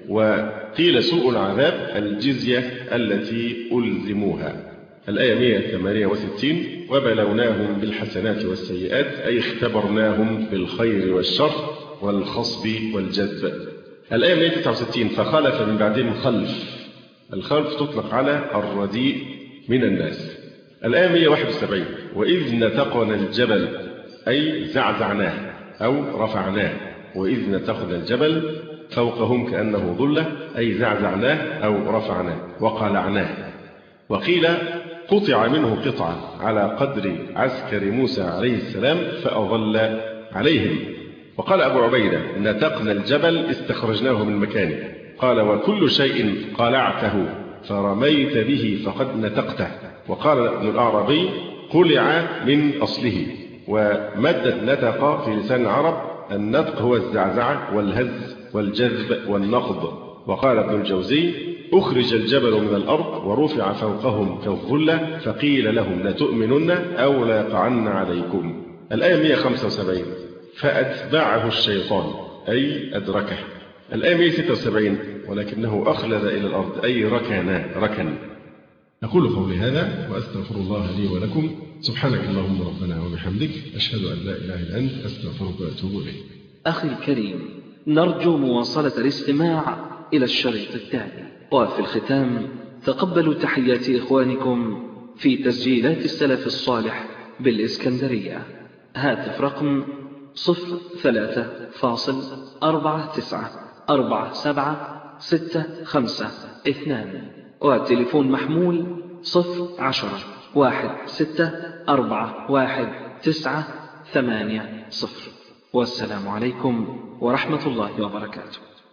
وقيل سوء العذاب الجزية التي ألزموها. الآية مئة وثمانية وستين وبلوناهم بالحسنات والسيئات أي اختبرناهم بالخير والشر والخصب والجذب. الآية مئة وتسعة وستين فخلف من بعدهم خلف. الخلف تطلق على الرديء من الناس. الآية مئة وواحد وسبعين وإذ نتقنا الجبل أي زعزعناه أو رفعناه. وإذ نتقنا الجبل فوقهم كأنه ظلة أي زعزعناه أو رفعناه وقلعناه. وقيل قطع منه قطعة على قدر عسكر موسى عليه السلام فأظل عليهم. وقال أبو عبيدة نتقنا الجبل استخرجناه من مكانه. قال وكل شيء قلعته فرميت به فقد نتقته. وقال ابن الأعرابي قلع من أصله. ومادة نتق في لسان العرب النتق هو الزعزعة والهز والجذب والنقض. وقال ابن الجوزي أخرج الجبل من الأرض ورفع فوقهم كالظلة فقيل لهم لتؤمنن أو لا يقعن عليكم. الآية مئة وخمسة وسبعين فأتبعه الشيطان أي أدركه. الآية مئة وستة وسبعين ولكنه أخلد إلى الأرض أي ركنا ركن. أقول قولي هذا وأستغفر الله لي ولكم. سبحانك اللهم ربنا وبحمدك أشهد أن لا إله إلا أنت أستغفرك وأتوب إليك. أخي الكريم نرجو مواصلة الاستماع إلى الشريط التالي. وفي الختام تقبلوا تحيات إخوانكم في تسجيلات السلف الصالح بالإسكندرية. هاتف رقم صفر ثلاثة فاصل أربعة تسعة أربعة سبعة ستة خمسة اثنان. وتليفون محمول صفر عشرة واحد ستة أربعة واحد تسعة ثمانية صفر. والسلام عليكم ورحمة الله وبركاته.